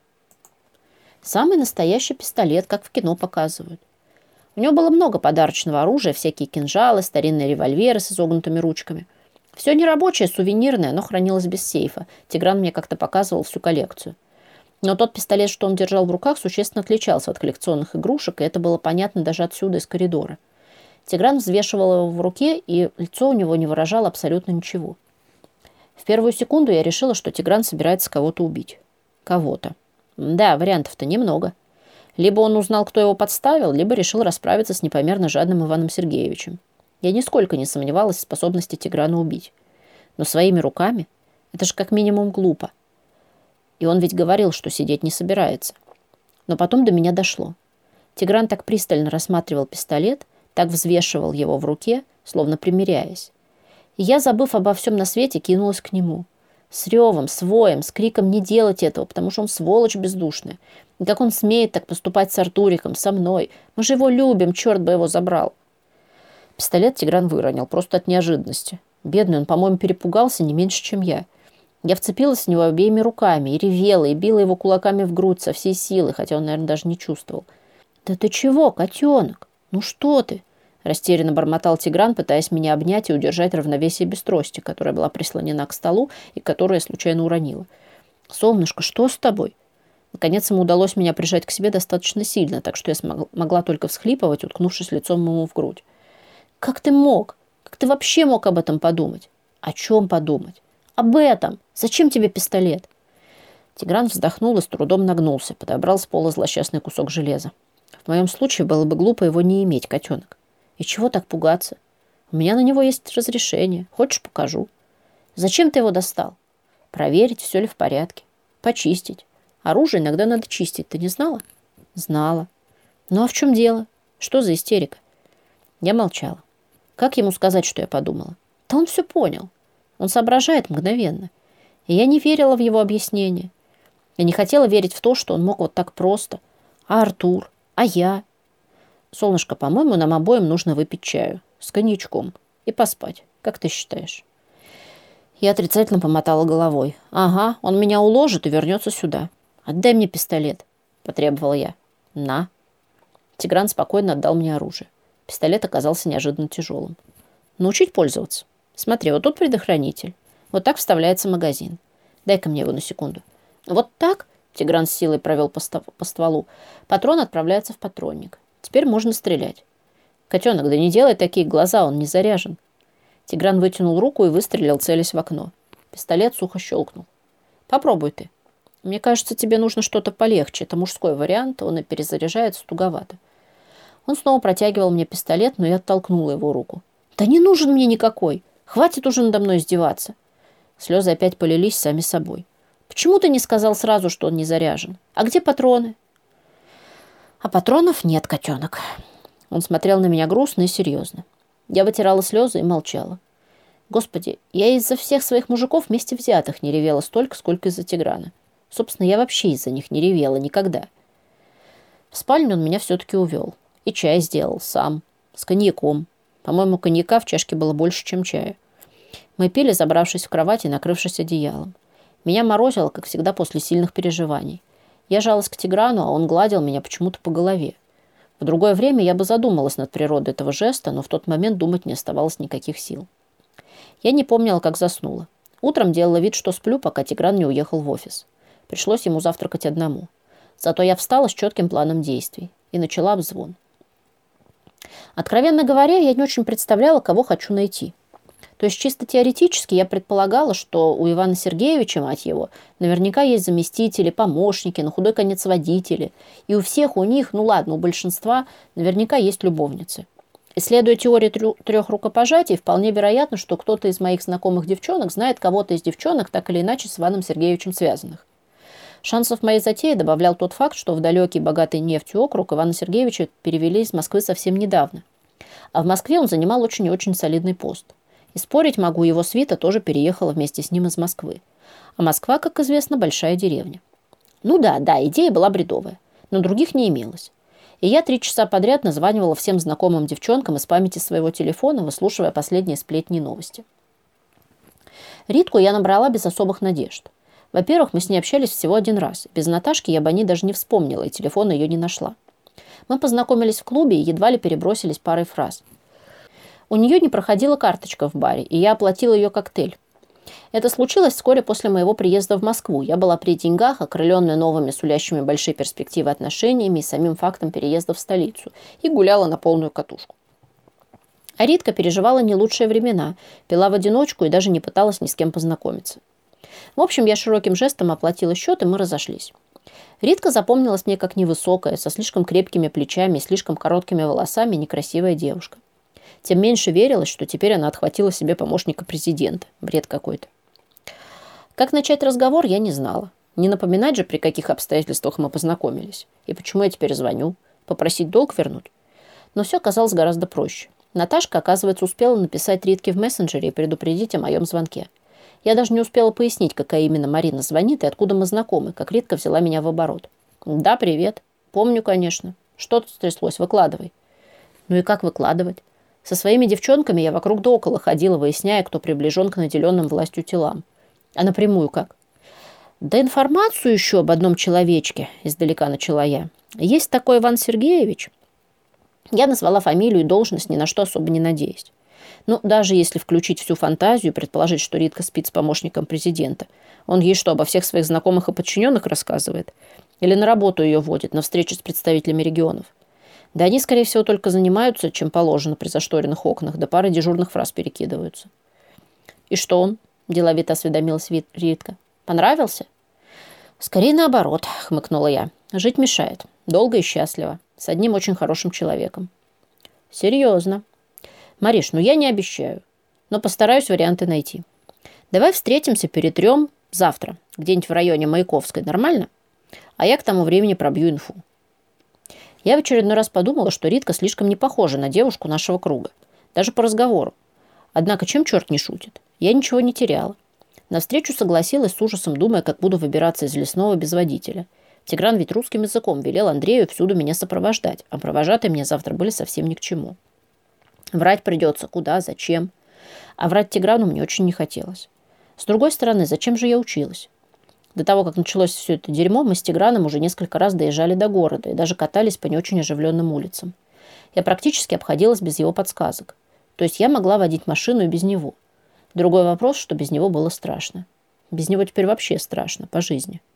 Speaker 1: Самый настоящий пистолет, как в кино показывают. У него было много подарочного оружия, всякие кинжалы, старинные револьверы с изогнутыми ручками. Все нерабочее, сувенирное, но хранилось без сейфа. Тигран мне как-то показывал всю коллекцию. Но тот пистолет, что он держал в руках, существенно отличался от коллекционных игрушек, и это было понятно даже отсюда, из коридора. Тигран взвешивал его в руке, и лицо у него не выражало абсолютно ничего. В первую секунду я решила, что Тигран собирается кого-то убить. Кого-то. Да, вариантов-то немного. Либо он узнал, кто его подставил, либо решил расправиться с непомерно жадным Иваном Сергеевичем. Я нисколько не сомневалась в способности Тиграна убить. Но своими руками это же как минимум глупо. И он ведь говорил, что сидеть не собирается. Но потом до меня дошло. Тигран так пристально рассматривал пистолет, так взвешивал его в руке, словно примиряясь. И я, забыв обо всем на свете, кинулась к нему. С ревом, с воем, с криком не делать этого, потому что он сволочь бездушная. И как он смеет так поступать с Артуриком, со мной? Мы же его любим, черт бы его забрал. Пистолет Тигран выронил, просто от неожиданности. Бедный, он, по-моему, перепугался не меньше, чем я. Я вцепилась в него обеими руками и ревела, и била его кулаками в грудь со всей силы, хотя он, наверное, даже не чувствовал. «Да ты чего, котенок? Ну что ты?» Растерянно бормотал Тигран, пытаясь меня обнять и удержать равновесие без трости, которая была прислонена к столу и которую я случайно уронила. «Солнышко, что с тобой?» Наконец ему удалось меня прижать к себе достаточно сильно, так что я смог, могла только всхлипывать, уткнувшись лицом ему в грудь. «Как ты мог? Как ты вообще мог об этом подумать?» «О чем подумать?» «Об этом! Зачем тебе пистолет?» Тигран вздохнул и с трудом нагнулся, подобрал с пола злосчастный кусок железа. «В моем случае было бы глупо его не иметь, котенок. И чего так пугаться? У меня на него есть разрешение. Хочешь, покажу?» «Зачем ты его достал?» «Проверить, все ли в порядке. Почистить. Оружие иногда надо чистить. Ты не знала?» «Знала. Ну а в чем дело? Что за истерика?» Я молчала. Как ему сказать, что я подумала? Да он все понял. Он соображает мгновенно. И я не верила в его объяснение. Я не хотела верить в то, что он мог вот так просто. А Артур? А я? Солнышко, по-моему, нам обоим нужно выпить чаю с коньячком и поспать. Как ты считаешь? Я отрицательно помотала головой. Ага, он меня уложит и вернется сюда. Отдай мне пистолет, потребовала я. На. Тигран спокойно отдал мне оружие. Пистолет оказался неожиданно тяжелым. Научить пользоваться? Смотри, вот тут предохранитель. Вот так вставляется магазин. Дай-ка мне его на секунду. Вот так, Тигран с силой провел по, ст- по стволу, патрон отправляется в патронник. Теперь можно стрелять. Котенок, да не делай такие глаза, он не заряжен. Тигран вытянул руку и выстрелил, целясь в окно. Пистолет сухо щелкнул. Попробуй ты. Мне кажется, тебе нужно что-то полегче. Это мужской вариант, он и перезаряжается туговато. Он снова протягивал мне пистолет, но я оттолкнула его руку. Да не нужен мне никакой. Хватит уже надо мной издеваться. Слезы опять полились сами собой. Почему ты не сказал сразу, что он не заряжен? А где патроны? А патронов нет, котенок. Он смотрел на меня грустно и серьезно. Я вытирала слезы и молчала. Господи, я из-за всех своих мужиков вместе взятых не ревела столько, сколько из-за Тиграна. Собственно, я вообще из-за них не ревела никогда. В спальню он меня все-таки увел. И чай сделал сам, с коньяком. По-моему, коньяка в чашке было больше, чем чая. Мы пили, забравшись в кровать и накрывшись одеялом. Меня морозило, как всегда, после сильных переживаний. Я жалась к Тиграну, а он гладил меня почему-то по голове. В другое время я бы задумалась над природой этого жеста, но в тот момент думать не оставалось никаких сил. Я не помнила, как заснула. Утром делала вид, что сплю, пока Тигран не уехал в офис. Пришлось ему завтракать одному. Зато я встала с четким планом действий и начала обзвон. Откровенно говоря, я не очень представляла, кого хочу найти. То есть чисто теоретически я предполагала, что у Ивана Сергеевича, мать его, наверняка есть заместители, помощники, на худой конец водители. И у всех у них, ну ладно, у большинства, наверняка есть любовницы. Исследуя теорию трех рукопожатий, вполне вероятно, что кто-то из моих знакомых девчонок знает кого-то из девчонок, так или иначе с Иваном Сергеевичем связанных. Шансов моей затеи добавлял тот факт, что в далекий, богатый нефтью округ Ивана Сергеевича перевели из Москвы совсем недавно. А в Москве он занимал очень и очень солидный пост. И спорить могу, его свита тоже переехала вместе с ним из Москвы. А Москва, как известно, большая деревня. Ну да, да, идея была бредовая, но других не имелось. И я три часа подряд названивала всем знакомым девчонкам из памяти своего телефона, выслушивая последние сплетни и новости. Ритку я набрала без особых надежд. Во-первых, мы с ней общались всего один раз. Без Наташки я бы о ней даже не вспомнила, и телефона ее не нашла. Мы познакомились в клубе и едва ли перебросились парой фраз. У нее не проходила карточка в баре, и я оплатила ее коктейль. Это случилось вскоре после моего приезда в Москву. Я была при деньгах, окрыленная новыми, сулящими большие перспективы отношениями и самим фактом переезда в столицу, и гуляла на полную катушку. А Ритка переживала не лучшие времена, пила в одиночку и даже не пыталась ни с кем познакомиться. В общем, я широким жестом оплатила счет, и мы разошлись. Ритка запомнилась мне как невысокая, со слишком крепкими плечами и слишком короткими волосами некрасивая девушка. Тем меньше верилось, что теперь она отхватила себе помощника президента. Бред какой-то. Как начать разговор, я не знала. Не напоминать же, при каких обстоятельствах мы познакомились. И почему я теперь звоню? Попросить долг вернуть? Но все казалось гораздо проще. Наташка, оказывается, успела написать Ритке в мессенджере и предупредить о моем звонке. Я даже не успела пояснить, какая именно Марина звонит и откуда мы знакомы, как Ритка взяла меня в оборот. «Да, привет. Помню, конечно. Что тут стряслось? Выкладывай». Ну и как выкладывать? Со своими девчонками я вокруг да около ходила, выясняя, кто приближен к наделенным властью телам. А напрямую как? «Да информацию еще об одном человечке», — издалека начала я. «Есть такой Иван Сергеевич». Я назвала фамилию и должность, ни на что особо не надеясь. Ну, даже если включить всю фантазию и предположить, что Ритка спит с помощником президента, он ей что, обо всех своих знакомых и подчиненных рассказывает? Или на работу ее водит, на встречу с представителями регионов? Да они, скорее всего, только занимаются, чем положено при зашторенных окнах, да парой дежурных фраз перекидываются. «И что он?» – деловито осведомилась Ритка. «Понравился?» «Скорее наоборот», – хмыкнула я. «Жить мешает. Долго и счастливо. С одним очень хорошим человеком». «Серьезно?» «Мариш, ну я не обещаю, но постараюсь варианты найти. Давай встретимся, перетрем завтра, где-нибудь в районе Маяковской. Нормально? А я к тому времени пробью инфу». Я в очередной раз подумала, что Ритка слишком не похожа на девушку нашего круга. Даже по разговору. Однако чем черт не шутит? Я ничего не теряла. Навстречу согласилась с ужасом, думая, как буду выбираться из лесного без водителя. Тигран ведь русским языком велел Андрею всюду меня сопровождать, а провожатые мне завтра были совсем ни к чему. Врать придется. Куда? Зачем? А врать Тиграну мне очень не хотелось. С другой стороны, зачем же я училась? До того, как началось все это дерьмо, мы с Тиграном уже несколько раз доезжали до города и даже катались по не очень оживленным улицам. Я практически обходилась без его подсказок. То есть я могла водить машину и без него. Другой вопрос, что без него было страшно. Без него теперь вообще страшно по жизни.